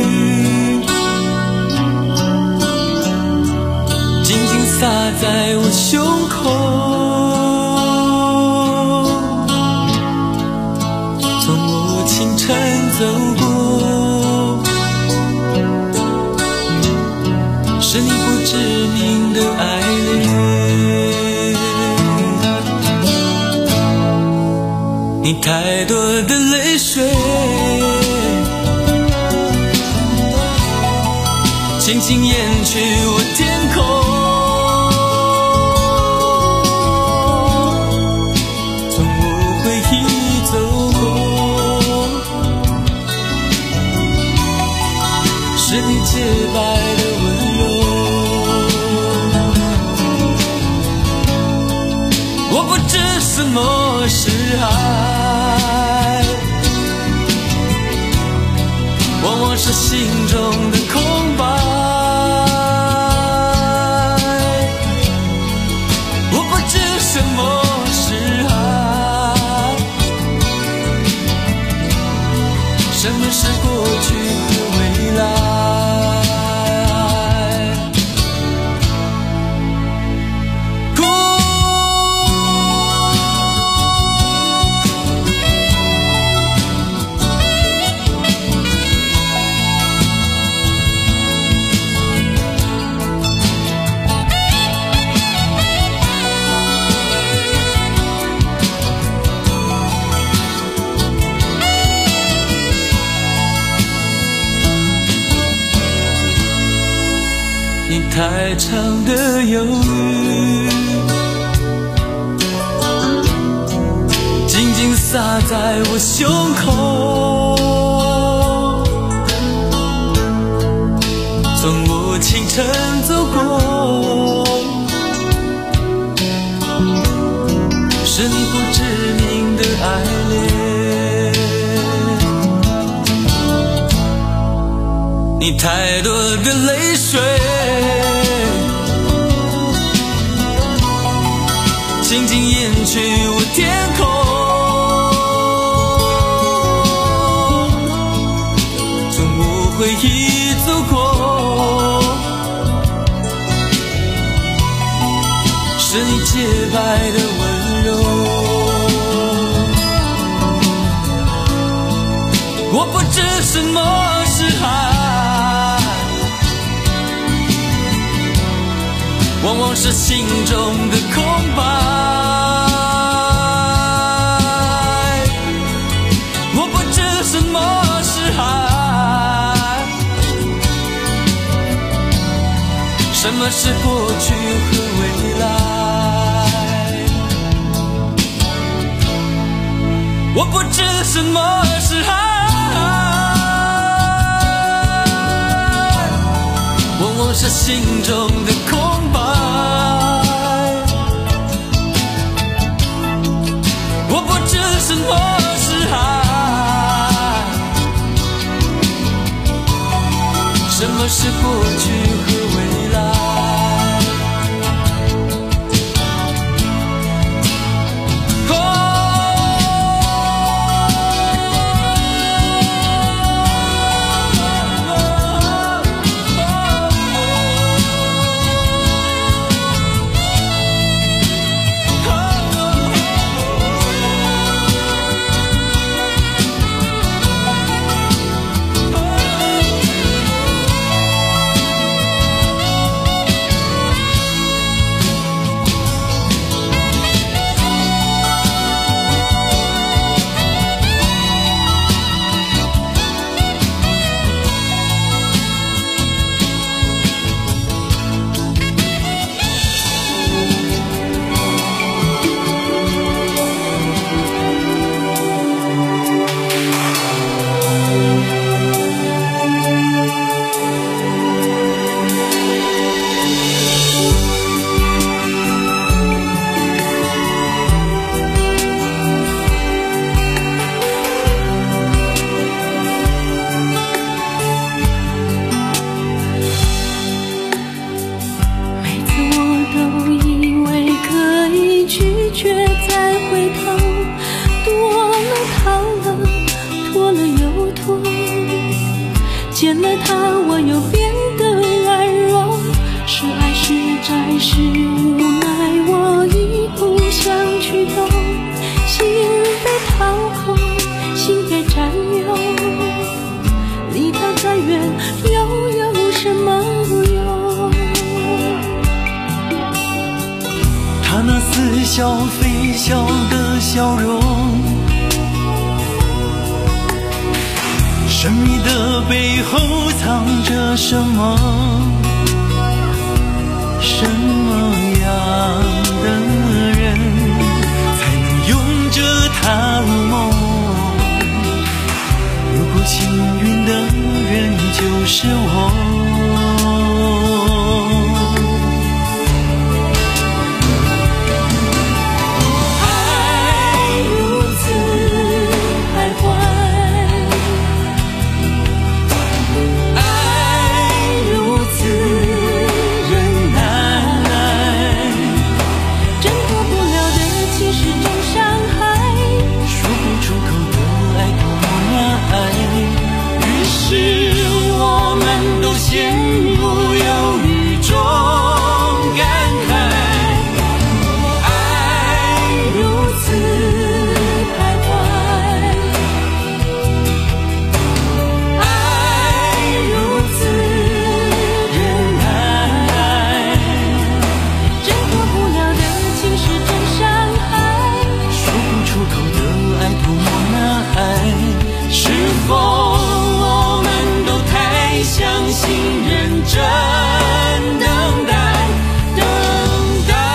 紧紧洒在我胸口，从我清晨走过，是你不知名的爱恋，你太多的泪水轻轻掩去我天空，从我回忆走过，是你洁白的温柔，我不知什么是爱，往往是心中的空白，我不知什么是爱，什么是过去和未来。你太长的犹豫，紧紧洒在我胸口，从我清晨走过，是你不知名的爱恋，你太多的泪水轻轻掩去我天空，从我回忆走过，是你洁白的温柔，我不知什么是爱，往往是心中的空白，我不知什么是爱，什么是过去和未来。 我不知什么是爱，往往是心中的空白。我不知什么是爱，什么是过去和未来。 见了他，我又变得软弱，是爱是债是无奈，我已不想去懂，心被掏空，心被占有，离他再远又有什么用？ 他那似笑非笑的笑容，神秘的背后藏着什么？什么样的人才能拥着他入梦？如果幸运的人就是我。陷入犹豫中感慨，爱如此徘徊，爱如此忍耐，挣脱不了的情是真伤害，说不出口的爱多么难挨，是否相信认真等待，等待。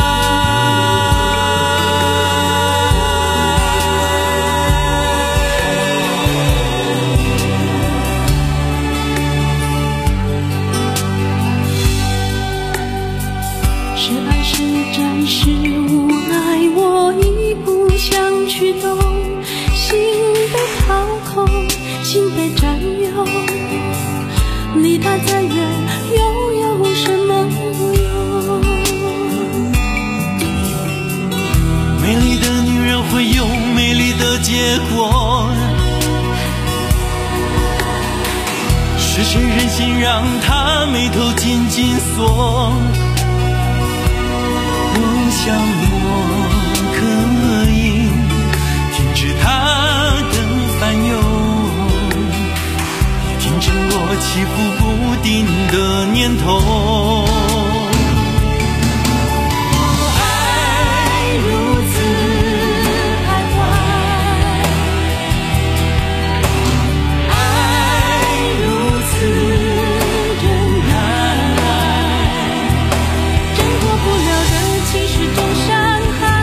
是爱是债是无奈，我已不想去懂，心被掏空，心被占有，离他再远又有什么用？美丽的女人会有美丽的结果，是谁忍心让她眉头紧紧锁？我想我可以停止她的烦忧，停止我起伏不定的念头。爱如此徘徊，爱如此忍耐，挣脱不了的情是种伤害，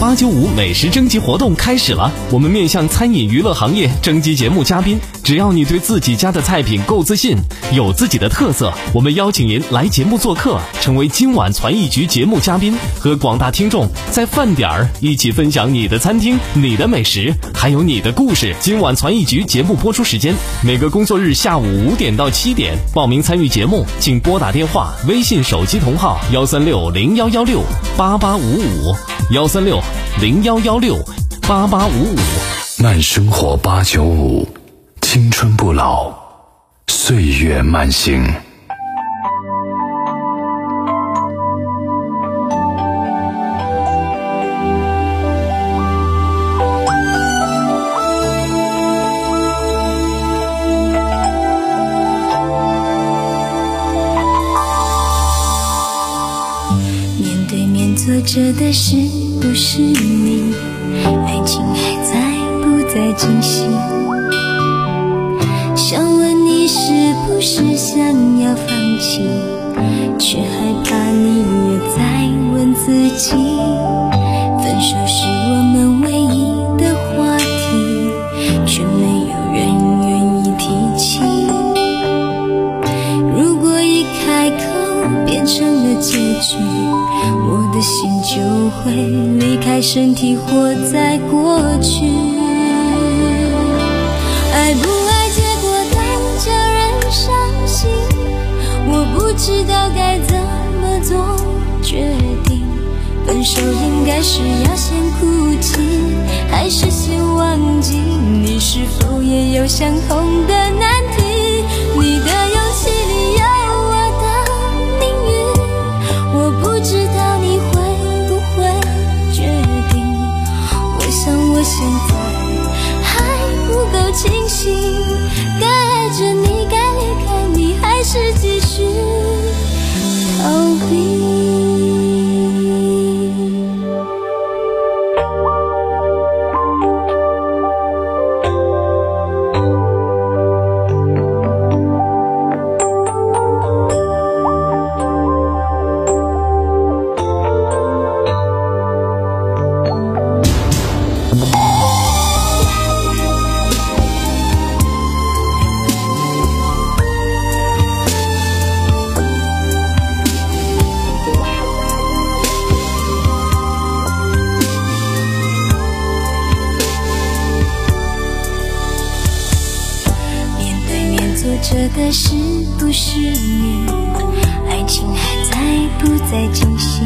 八九五美食征集活动开始了，我们面向餐饮娱乐行业征集节目嘉宾，只要你对自己家的菜品够自信，有自己的特色，我们邀请您来节目做客，成为今晚传艺局节目嘉宾，和广大听众在饭点儿一起分享你的餐厅、你的美食，还有你的故事。今晚传艺局节目播出时间每个工作日下午五点到七点，报名参与节目请拨打电话、微信手机同号幺三六零幺幺六八八五五幺三六零幺幺六八八五五。 慢生活八九五，青春不老，岁月慢行。 面对面坐着的是不是你？爱情还在不在进行？想问你是不是想要放弃，却害怕你也在问自己。分手是我们唯一的话题，却没有人愿意提起。如果一开口变成了结局，我的心就会离开身体，活在过去。爱不爱结果都叫人伤心，我不知道该怎么做决定。分手应该是要先哭泣，还是先忘记？你是否也有相同的难题？你的勇气里有我的命运，我不知道你会不会决定。我想我现在还不够清醒，该爱着你，该离开你，还是继续逃避？这的是不是你？爱情还在不在进行？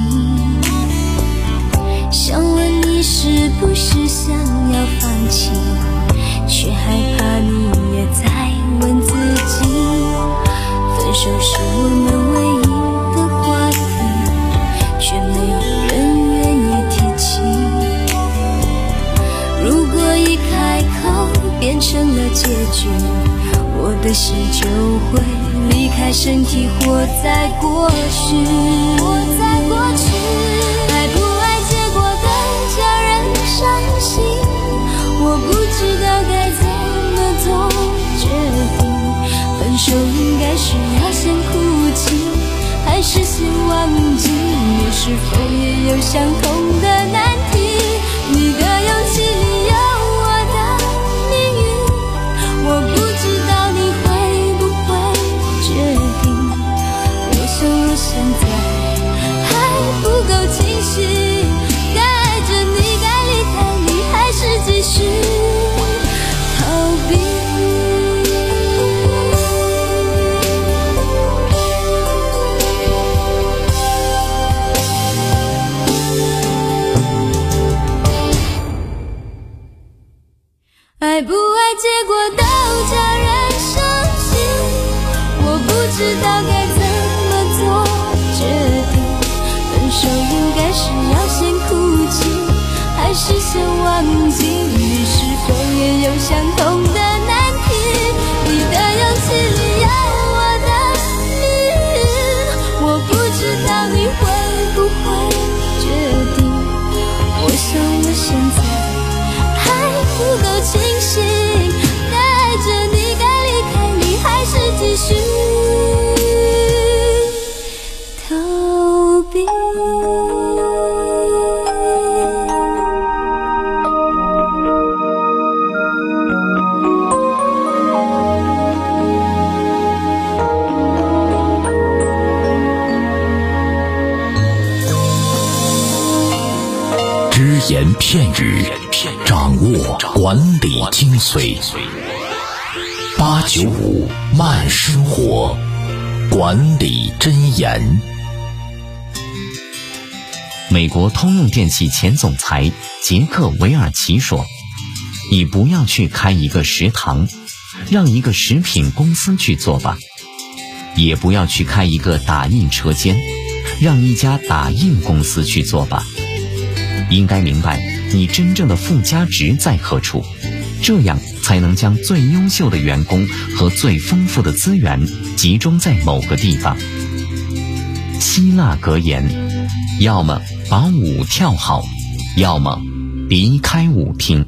想问你是不是想要放弃，却害怕你也在问自己。分手是我们唯一的话题，却没有人愿意提起。如果一开口变成了结局，我的心就会离开身体，活在过去，活在过去。爱不爱结果都叫人伤心，我不知道该怎么做决定。分手应该是要先哭泣，还是先忘记？你是否也有相同的难题？你的勇气里有我的命运，我不知道你会不会决定。我想我现在还不够清醒，该爱着你，该离开你，还是继续逃避？爱不爱结果都叫人伤心，我不知道该怎么做决定。分手应该是要先哭泣，还是先忘记？你是否也有相同的难题？你的勇气里有我的命运，我不知道你会不会决定。我想我现在还不够清醒，该爱着你，该离开你，还是继续逃避？ 只言片语，掌握管理精髓。八九五慢生活，管理箴言。 美国通用电气前总裁杰克·韦尔奇说，你不要去开一个食堂，让一个食品公司去做吧；也不要去开一个打印车间，让一家打印公司去做吧。应该明白你真正的附加值在何处，这样才能将最优秀的员工和最丰富的资源集中在某个地方。希腊格言：要么把舞跳好，要么离开舞厅。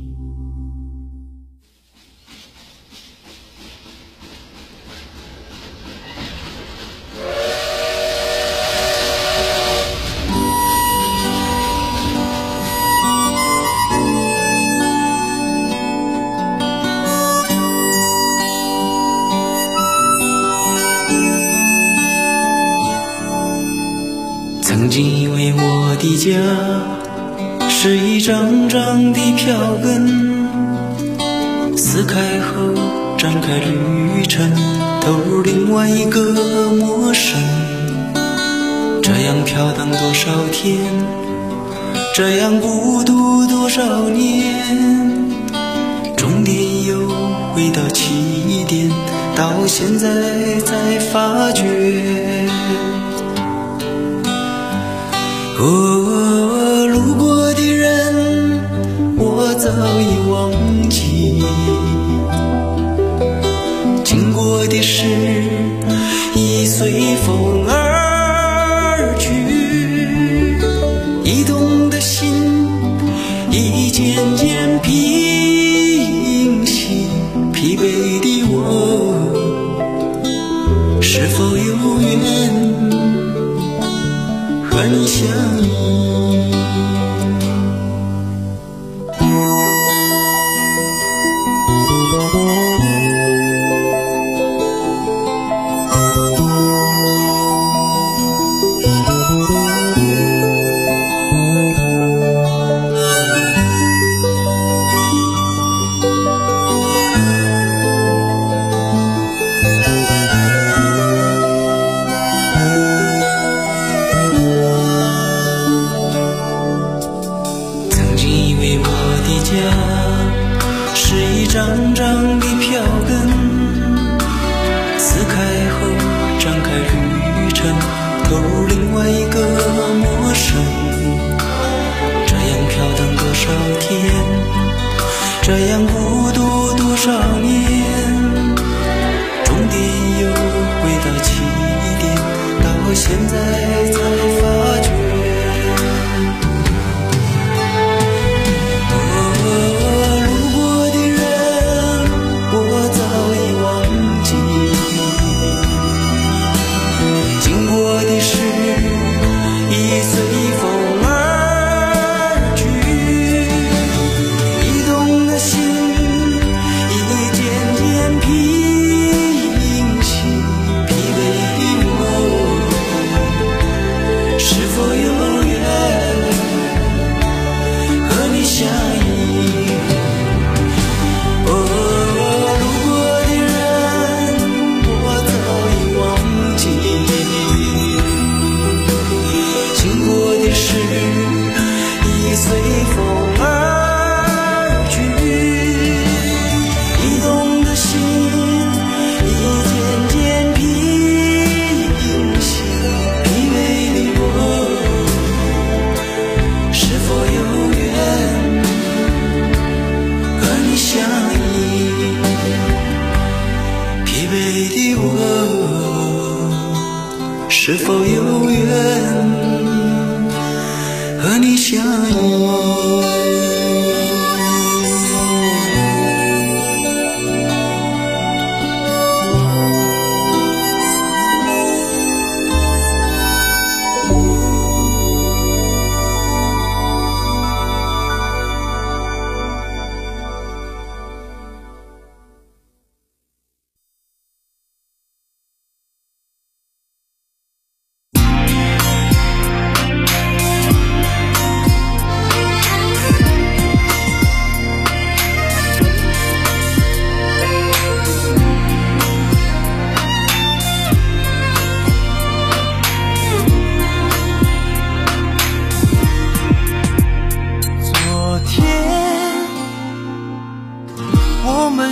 曾经以为我的家是一张张的票根，撕开后展开旅程，投入另外一个陌生。这样飘荡多少天，这样孤独多少年，终点又回到起点，到现在才发觉。哦，路过的人我早已忘记，经过的事已随风而去，移动的心已渐渐平息，疲惫的我是否有缘和你相依？是一张张的票根，撕开后展开旅程，投入另外一个陌生。这样飘荡多少天，这样孤独多少年，终点又回到起点，到现在才发觉。是否有缘和你相依？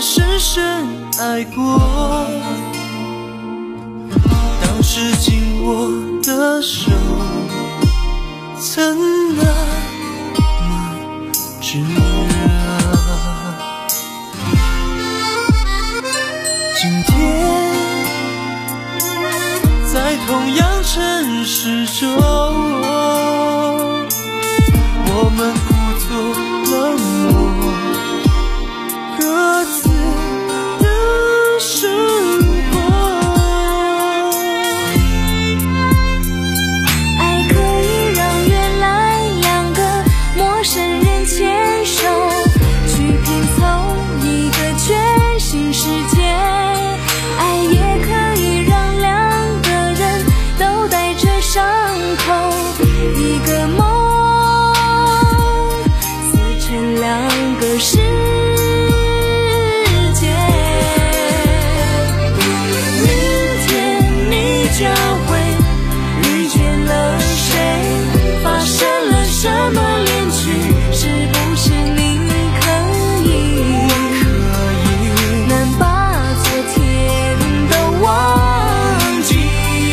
深深爱过。当时紧握的手，曾那么炙热。今天在同样城市中，我们故作冷漠，各自的生活。 爱可以让原来两个陌生人牵手，去拼凑一个全新世界。爱也可以让两个人都带着伤口，一个梦撕成两个世界。明天你将会遇见了谁，发生了什么恋曲，是不是你可以能把昨天都忘记。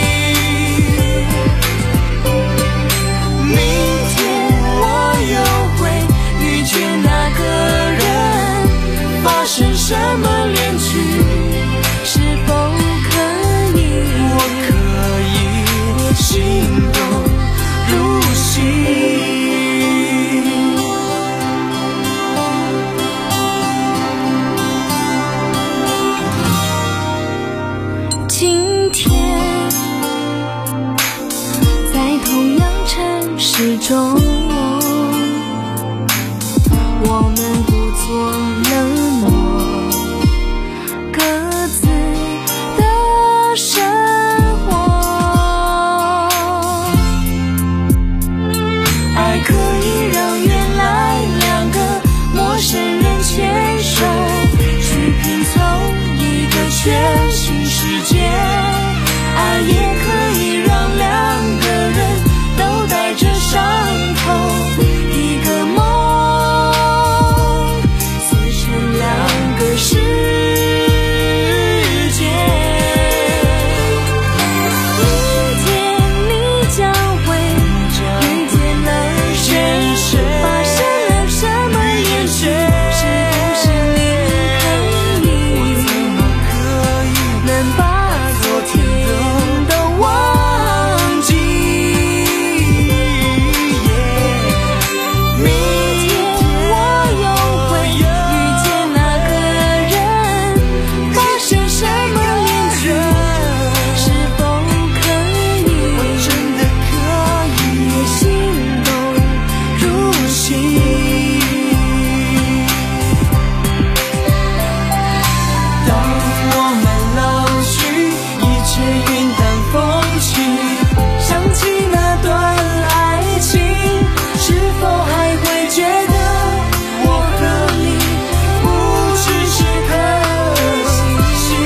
明天我又会遇见那个人，发生什么恋曲，是否可以我可以心动如昔。 今天在同样城市中，我们故作冷漠，各自的生活。爱可以让原来两个陌生人牵手，去拼凑一个全新世界。爱也可以让两个人都带着伤口，一个梦撕成两个世界。明天你将会遇见了谁，发生了什么恋曲，是不是你可以能把昨天都忘记。明天我又会遇见那个人，发生什么恋曲，是否可以真的可以心动如昔。 当我们老去，一切云淡风轻， 想起那段爱情，是否还会觉得我和你不只是颗星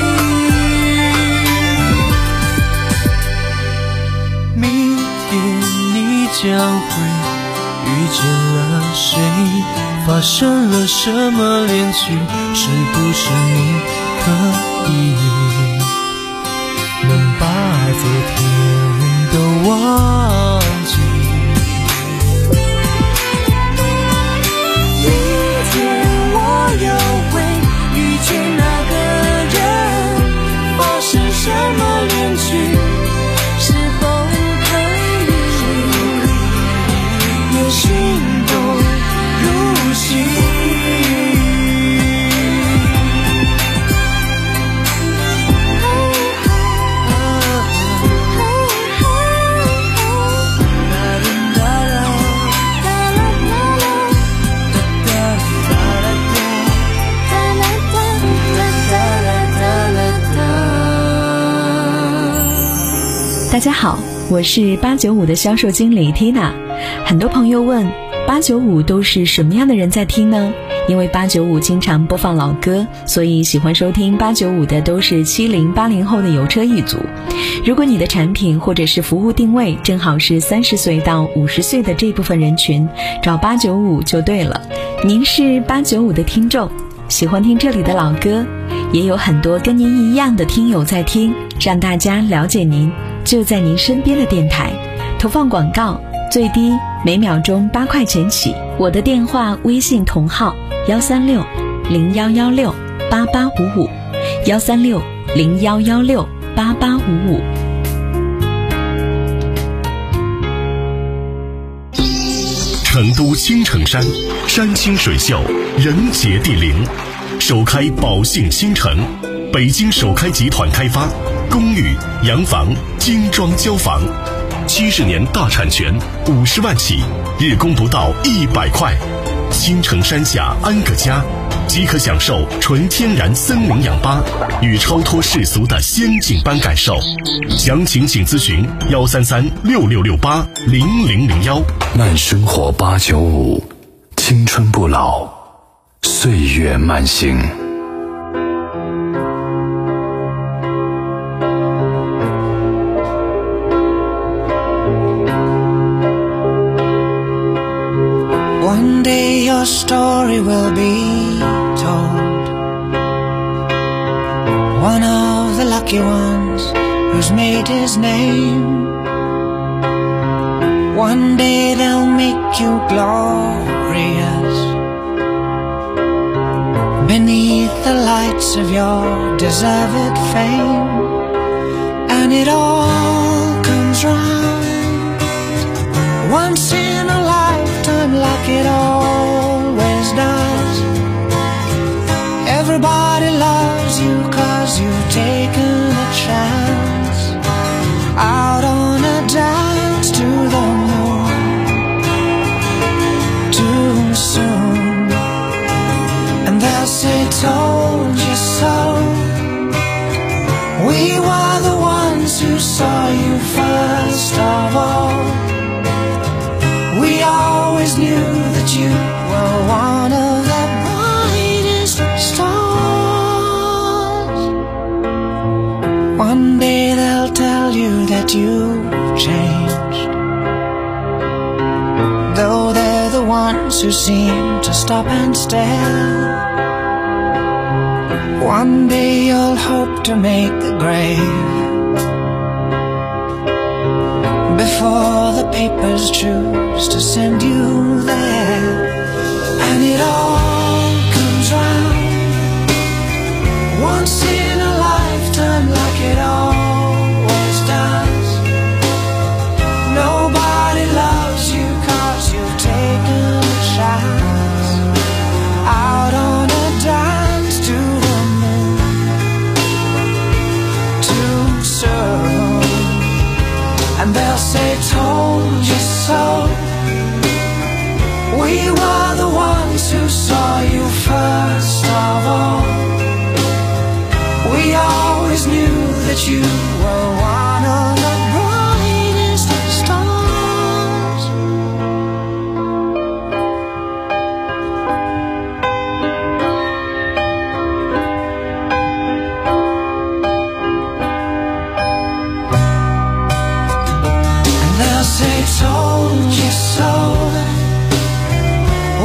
星。 明天你将会遇见了谁，发生了什么恋曲，是不是你可以能把昨天都忘记。 明天我又会遇见那个人，发生什么恋曲，是否可以也心动如昔。 大家好，我是八九五的销售经理 Tina。很多朋友问，八九五都是什么样的人在听呢？因为八九五经常播放老歌，所以喜欢收听八九五的都是七零八零后的有车一族。如果你的产品或者是服务定位正好是三十岁到五十岁的这部分人群，找八九五就对了。您是八九五的听众， 喜欢听这里的老歌，也有很多跟您一样的听友在听，让大家了解您，就在您身边的电台。投放广告最低每秒钟八块钱起。我的电话微信同号幺三六零幺幺六八八五五，幺三六零幺幺六八八五五。 成都青城山，山清水秀，人杰地灵，首开宝信新城，北京首开集团开发，公寓、洋房、精装交房，七十年大产权，五十万起，日供不到一百块。青城山下安个家，即可享受纯天然森林氧吧与超脱世俗的仙境般感受。详情请咨询幺三三六六六八零零零幺。 慢生活八九五，青春不老，岁月慢行。 One day your story will be told. One of the lucky ones who's made his name. One day they'll make you glorious beneath the lights of your deserved fame. And it all comes round once in a lifetime, like it always does. Everybody loves you 'cause you've taken a chance out on a dance to the moon too soon. And they'll say, told you so. We were the ones who saw you first of all. We always knew that you were one of the brightest stars. One day they'll tell you that you've changed, though they're the ones who seem to stop and stare. One day you'll hope to make the grave before the papers choose to send you there. And it all comes round once in a lifetime, like it always does. Nobody loves you 'cause you've taken a chance out on a dance to the moon too soon. And they'll say, told you so. We were the ones who saw you first of all. We always knew that you were one of the brightest stars. And they'll say, told you so.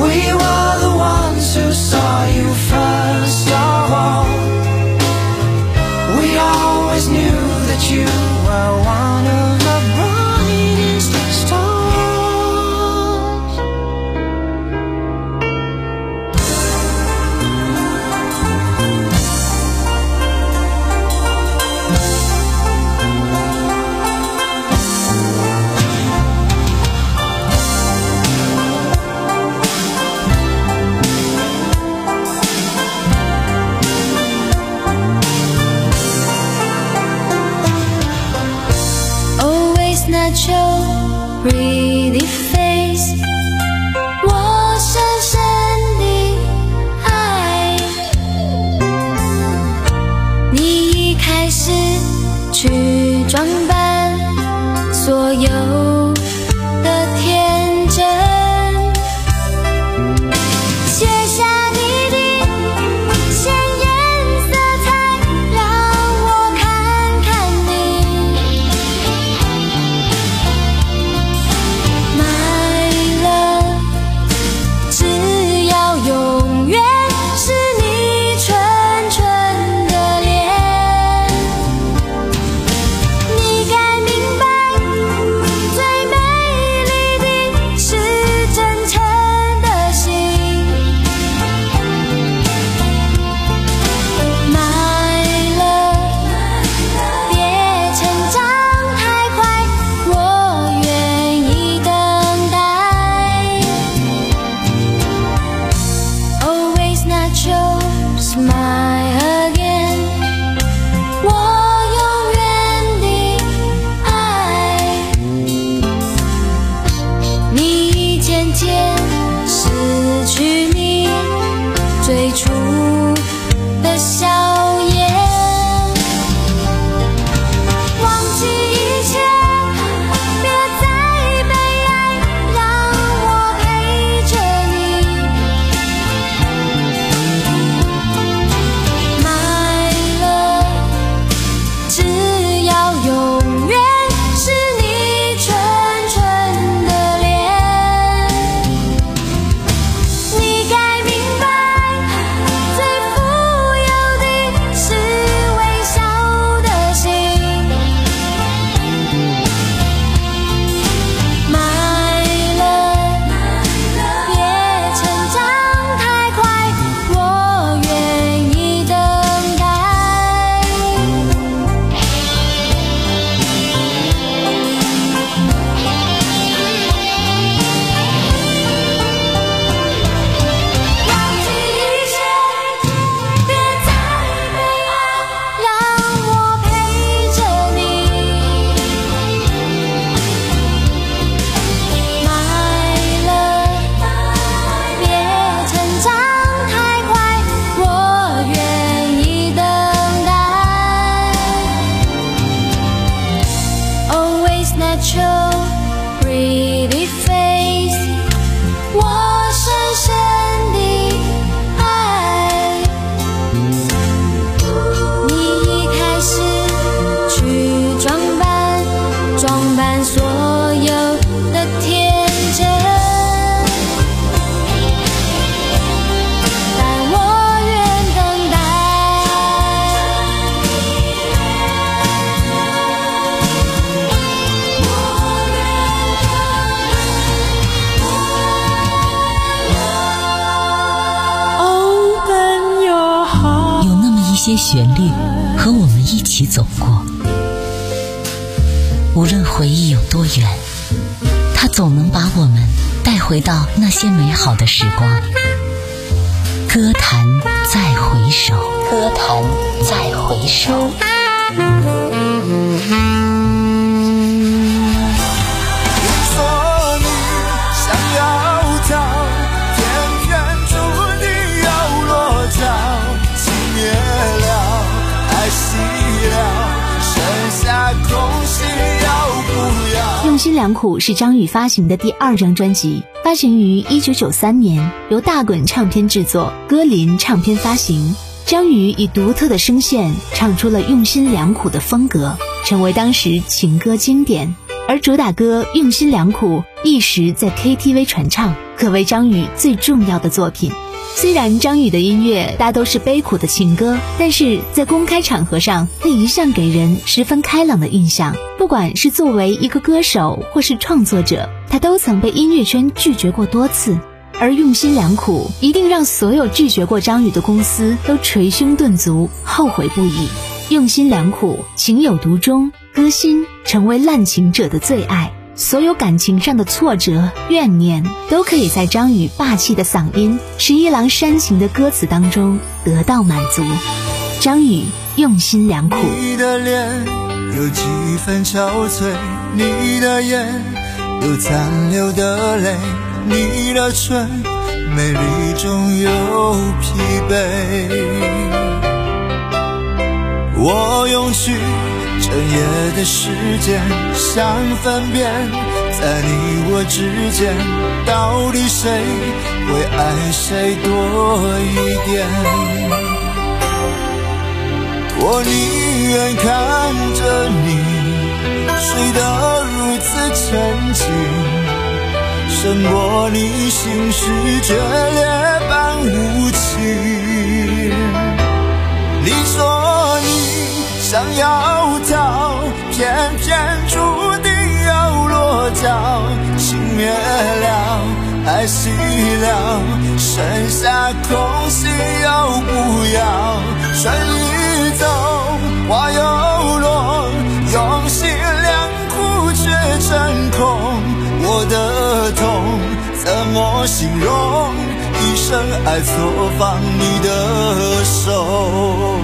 些旋律和我们一起走过。无论回忆有多远，它总能把我们带回到那些美好的时光。歌坛再回首，歌坛再回首。 用心良苦是张宇发行的第二张专辑，发行于一九九三年，由大滚唱片制作，歌林唱片发行。张宇以独特的声线唱出了用心良苦的风格，成为当时情歌经典。而主打歌《用心良苦》一时在 K T V 传唱，可谓张宇最重要的作品。虽然张宇的音乐大都是悲苦的情歌，但是在公开场合上，他一向给人十分开朗的印象。不管是作为一个歌手或是创作者，他都曾被音乐圈拒绝过多次。而用心良苦一定让所有拒绝过张宇的公司都捶胸顿足，后悔不已。用心良苦，情有独钟，歌心成为滥情者的最爱。所有感情上的挫折、怨念，都可以在张宇霸气的嗓音、十一郎煽情的歌词当中得到满足。张宇用心良苦。 你的脸有几分憔悴，你的眼有残留的泪，你的唇美丽中有疲惫。我用去整夜的时间，想分辨在你我之间，到底谁会爱谁多一点。我宁愿看着你睡得如此沉静，胜过你心事决裂般无情。你说你想要逃，偏偏注定要落脚，情灭了，爱熄了，剩下空隙又不要。春已走，花又落，用心良苦却成空。我的痛怎么形容？一生爱错放你的手。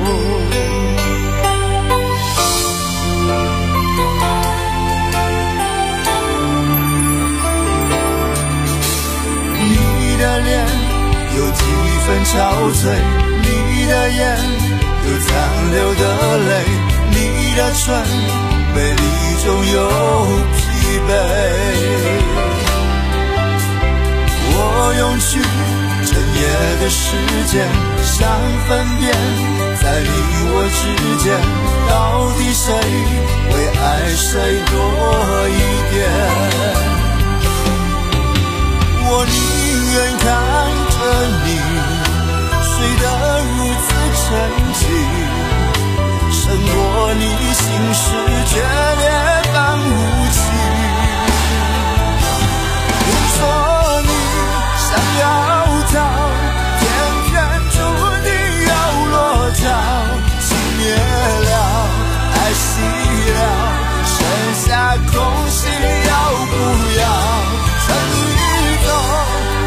你的脸有几分憔悴，你的眼有残留的泪，你的唇美丽中有疲惫。我用去整夜的时间，想分辨在你我之间，到底谁会爱谁多一点。我宁愿看着你睡得如此沉静，胜过你心事决裂般无情。你说你想要逃，偏偏注定要落脚，情灭了，爱熄了，剩下空隙要不要？春已走，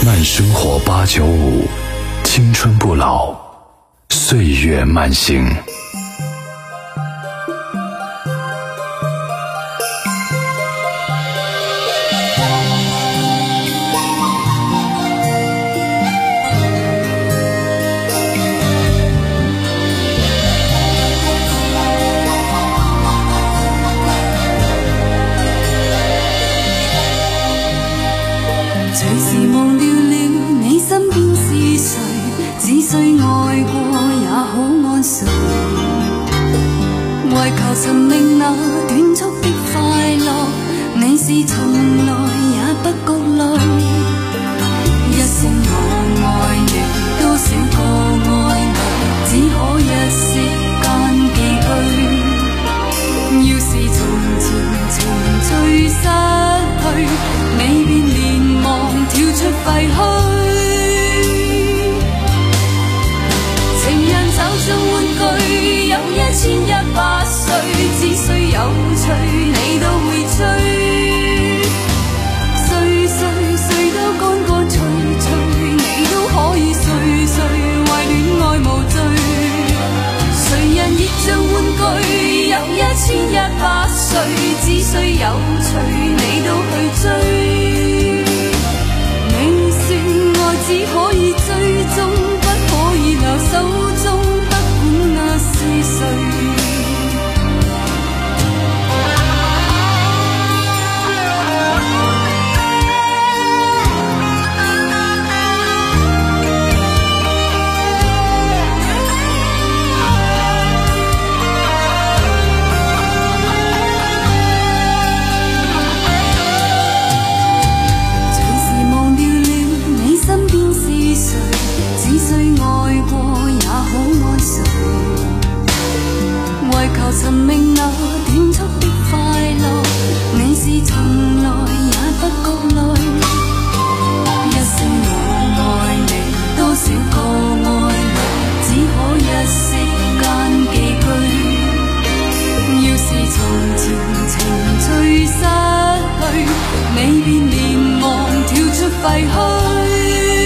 慢生活八九五，青春不老，岁月慢行。 為求尋覓那短促的快樂，你是從來也不覺累。一生我愛你，多少個愛侶，只可一息間寄居。要是從前情緒失去，未變連忙跳出廢墟。情人就像玩具，有一千一百歲，只需有趣，你都會追。歲歲歲都乾乾脆脆，你都可以歲歲為戀愛無罪。誰人亦像玩具，有一千一百歲，只需有趣，你都去追。你說愛只可以追蹤，不可以留手中，不管那是誰。為求尋覓那短促的快樂，你是從來也不覺累。一生我愛你，多少個愛侶，只可一息間寄居。要是從前情緒失去，未變連忙跳出廢墟。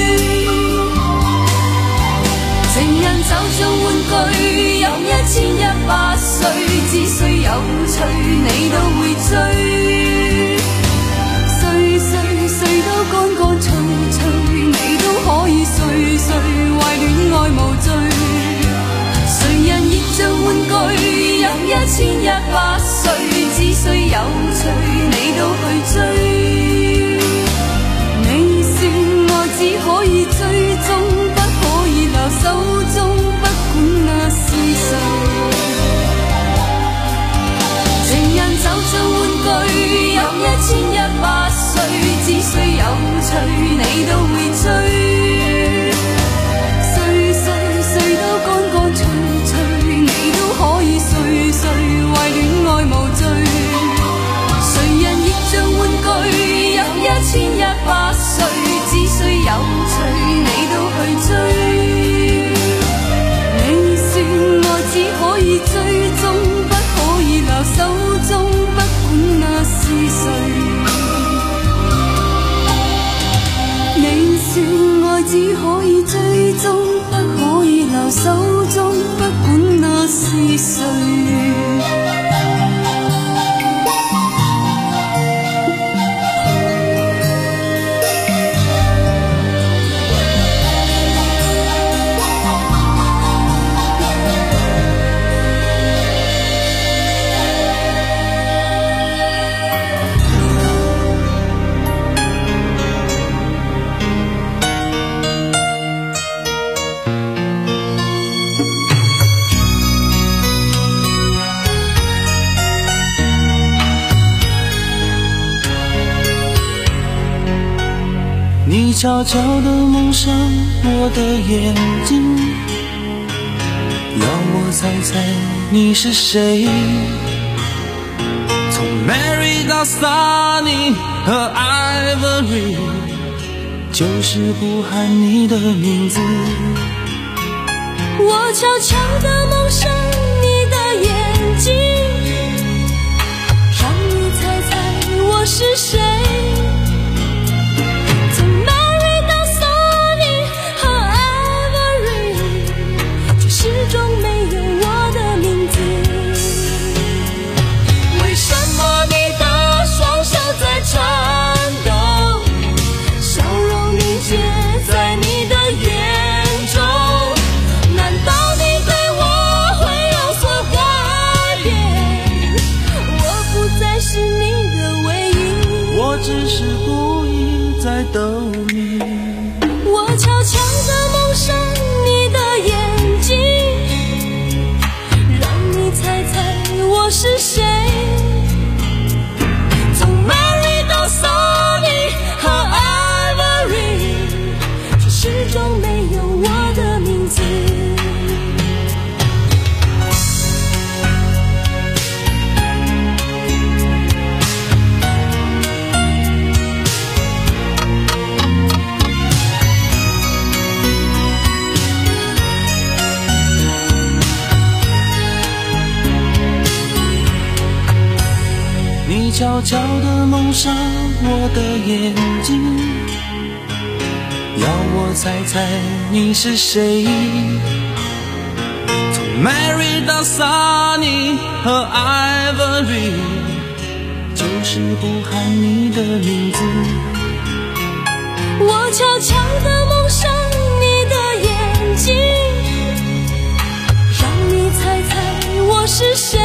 情人就像玩具，有一千一百歲，只需有趣，你都會追。歲歲歲都乾乾脆脆，你都可以歲歲為戀愛無罪。誰人亦像玩具，有一千一百歲，只需有趣，你都去追。你說愛只可以追蹤，不可以留手中，不管那是誰。情人就像玩具，有一千一百歲，只需有趣，你都會追。歲歲歲都乾乾脆脆，你都可以歲歲為戀愛無罪。誰人亦像玩具，有一千一百歲，只需有趣，你都去追。你說愛只可以追蹤，不可以留手中，不管那是誰。你說愛只可以追蹤，不可以留手中，不管那是誰。 你悄悄地蒙上我的眼睛，要我猜猜你是谁。从 Mary 到 Sunny 和 Ivory， 就是不喊你的名字。 我悄悄地蒙上你的眼睛，让你猜猜我是谁。从 Mary 到始终没有我的名字。 你悄悄地蒙上我的眼睛，要我猜猜你是谁。从 Mary 到 Sunny 和 Ivory， 就是不喊你的名字。 我悄悄地蒙上你的眼睛，让你猜猜我是谁。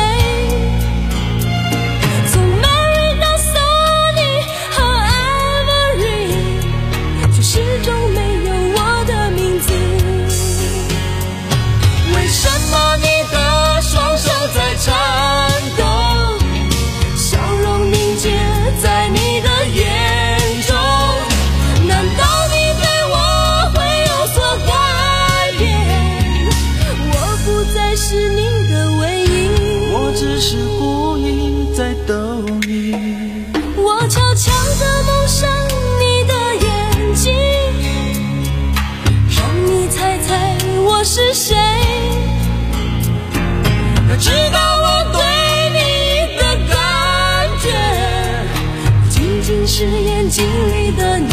始终没有我的名字。为什么你的双手在颤抖，笑容凝结在你的眼中？难道你对我会有所改变？我不再是你的唯一， 我只是故意在逗你。 我悄悄地蒙上你的眼睛，让你猜猜我是谁。 知道我对你的感觉， 仅仅是眼睛里的你。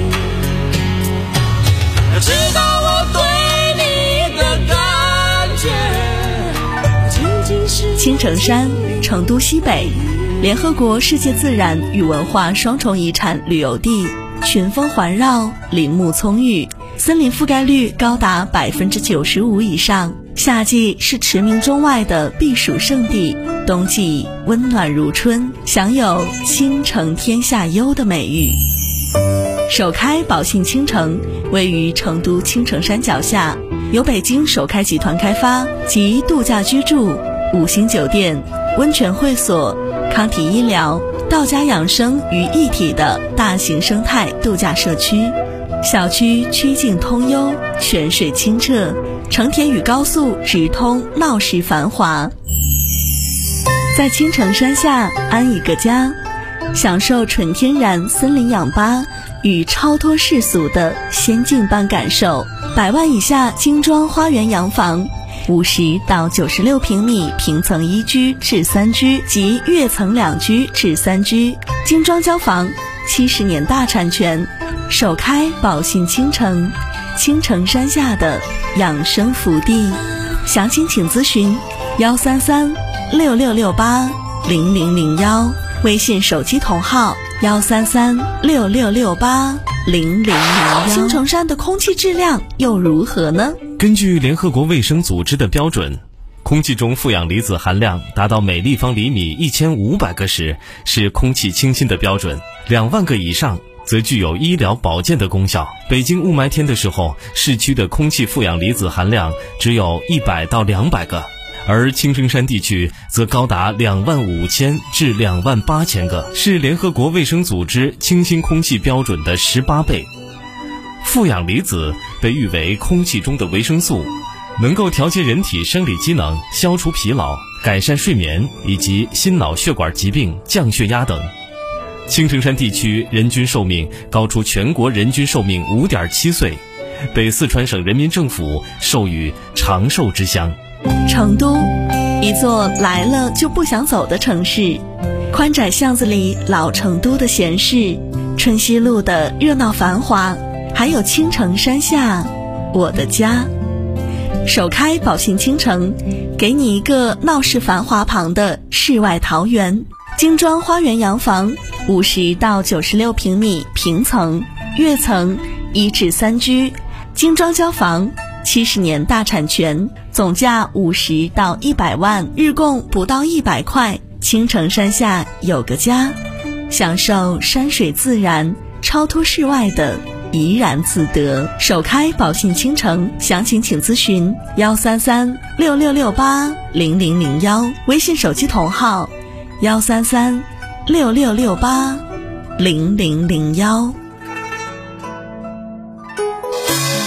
知道我对你的感觉，仅仅是青城山，成都西北，联合国世界自然与文化双重遗产旅游地，群峰环绕，林木葱郁，森林覆盖率高达百分之九十五以上。夏季是驰名中外的避暑胜地，冬季温暖如春，享有倾城天下优的美誉。首开宝信倾城位于成都青城山脚下，由北京首开集团开发，集度假居住、五星酒店、温泉会所、康体医疗、道家养生于一体的大型生态度假社区。小区曲径通幽，泉水清澈，成田与高速直通，闹市繁华。在青城山下安一个家，享受纯天然森林氧吧与超脱世俗的仙境般感受。百万以下精装花园洋房，五十到九十六平米平层一居至三居及跃层两居至三居，精装交房，七十年大产权。首开宝信倾城，青城山下的养生福地。详情请咨询幺三三六六六八零零零幺，微信手机同号幺三三六六六八零零零幺。青城山的空气质量又如何呢？ 根据联合国卫生组织的标准，空气中负氧离子含量达到每立方厘米一千五百个时是空气清新的标准，两万个以上则具有医疗保健的功效。北京雾霾天的时候，市区的空气负氧离子含量只有一百到两百个，而青城山地区则高达两万五千至两万八千个，是联合国卫生组织清新空气标准的十八倍。负氧离子被誉为空气中的维生素，能够调节人体生理机能，消除疲劳，改善睡眠以及心脑血管疾病、降血压等。青城山地区人均寿命高出全国人均寿命 五点七岁，被四川省人民政府授予长寿之乡。 成都，一座来了就不想走的城市，宽窄巷子里老成都的闲适，春熙路的热闹繁华，还有青城山下我的家。首开宝信倾城，给你一个闹市繁华旁的世外桃源。精装花园洋房，五十到九十六平米平层、跃层一至三居，精装交房，七十年大产权，总价五十到一百万，日供不到一百块。青城山下有个家，享受山水自然，超脱世外的怡然自得。首开宝信倾城，详情请咨询幺三三六六六八零零零幺，微信手机同号幺三三六六六八零零零幺。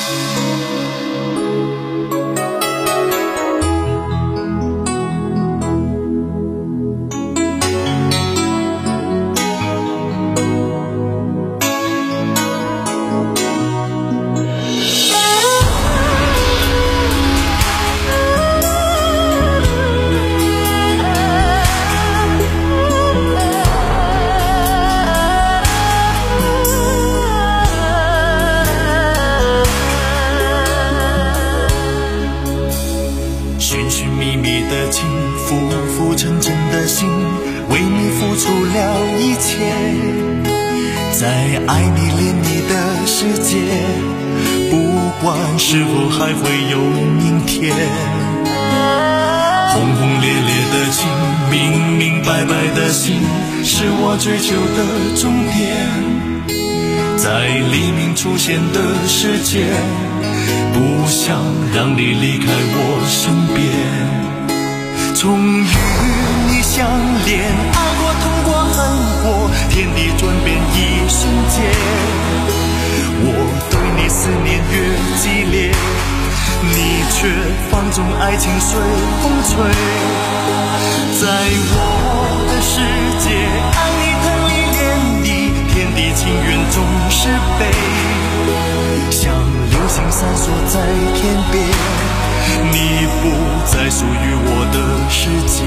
爱你恋你的世界，不管是否还会有明天。轰轰烈烈的情，明明白白的心，是我追求的终点。在黎明出现的世界，不想让你离开我身边。终于你相恋，爱过痛过恨过，天地转变一瞬间。我对你思念越激烈，你却放纵爱情随风吹。在我的世界，爱你疼你恋你，天地情缘总是悲，像流星闪烁在天边，你不再属于我的世界。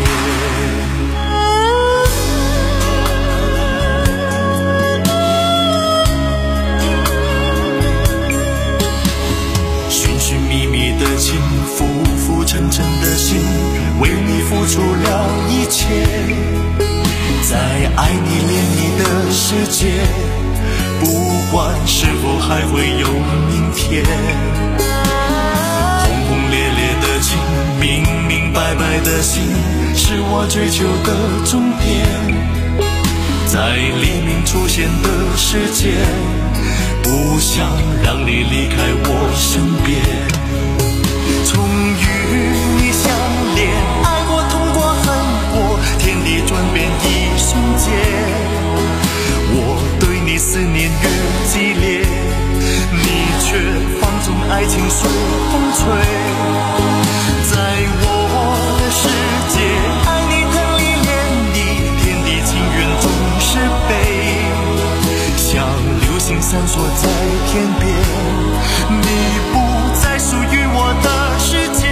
寻寻觅觅的情，浮浮沉沉的心，为你付出了一切。在爱你恋你的世界，不管是否还会有明天。轰轰烈烈的情，明明白白的心，是我追求的终点。在黎明出现的世界，不想让你离开我身边。终于你相恋，爱过痛过恨过，天地转变一瞬间。我对你思念越激烈，你却放纵爱情随风吹。在我的世界，爱你疼你恋你，天地情缘总是悲，像流星闪烁在天边，你不再属于我的世界。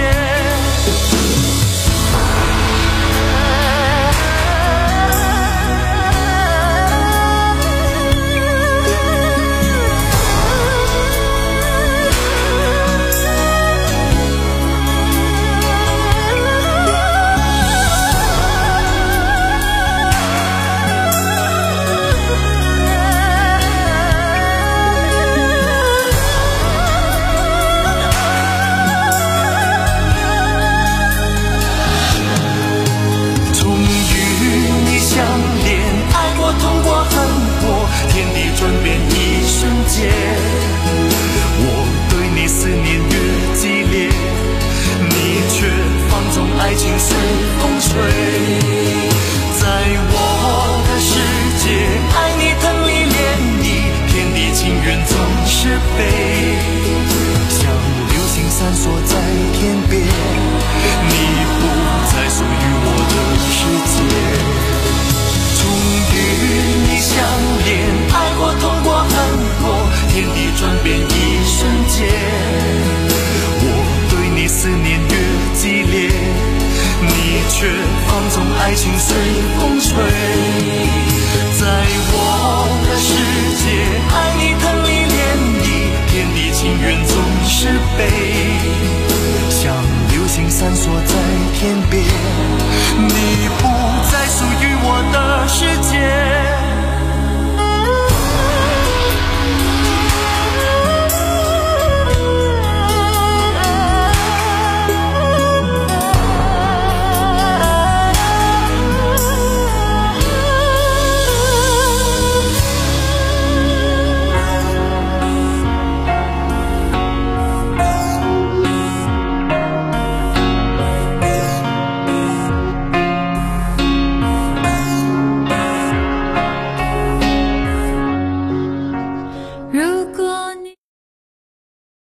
爱情随风吹，在我的世界，爱你疼你恋你，天地情缘总是悲，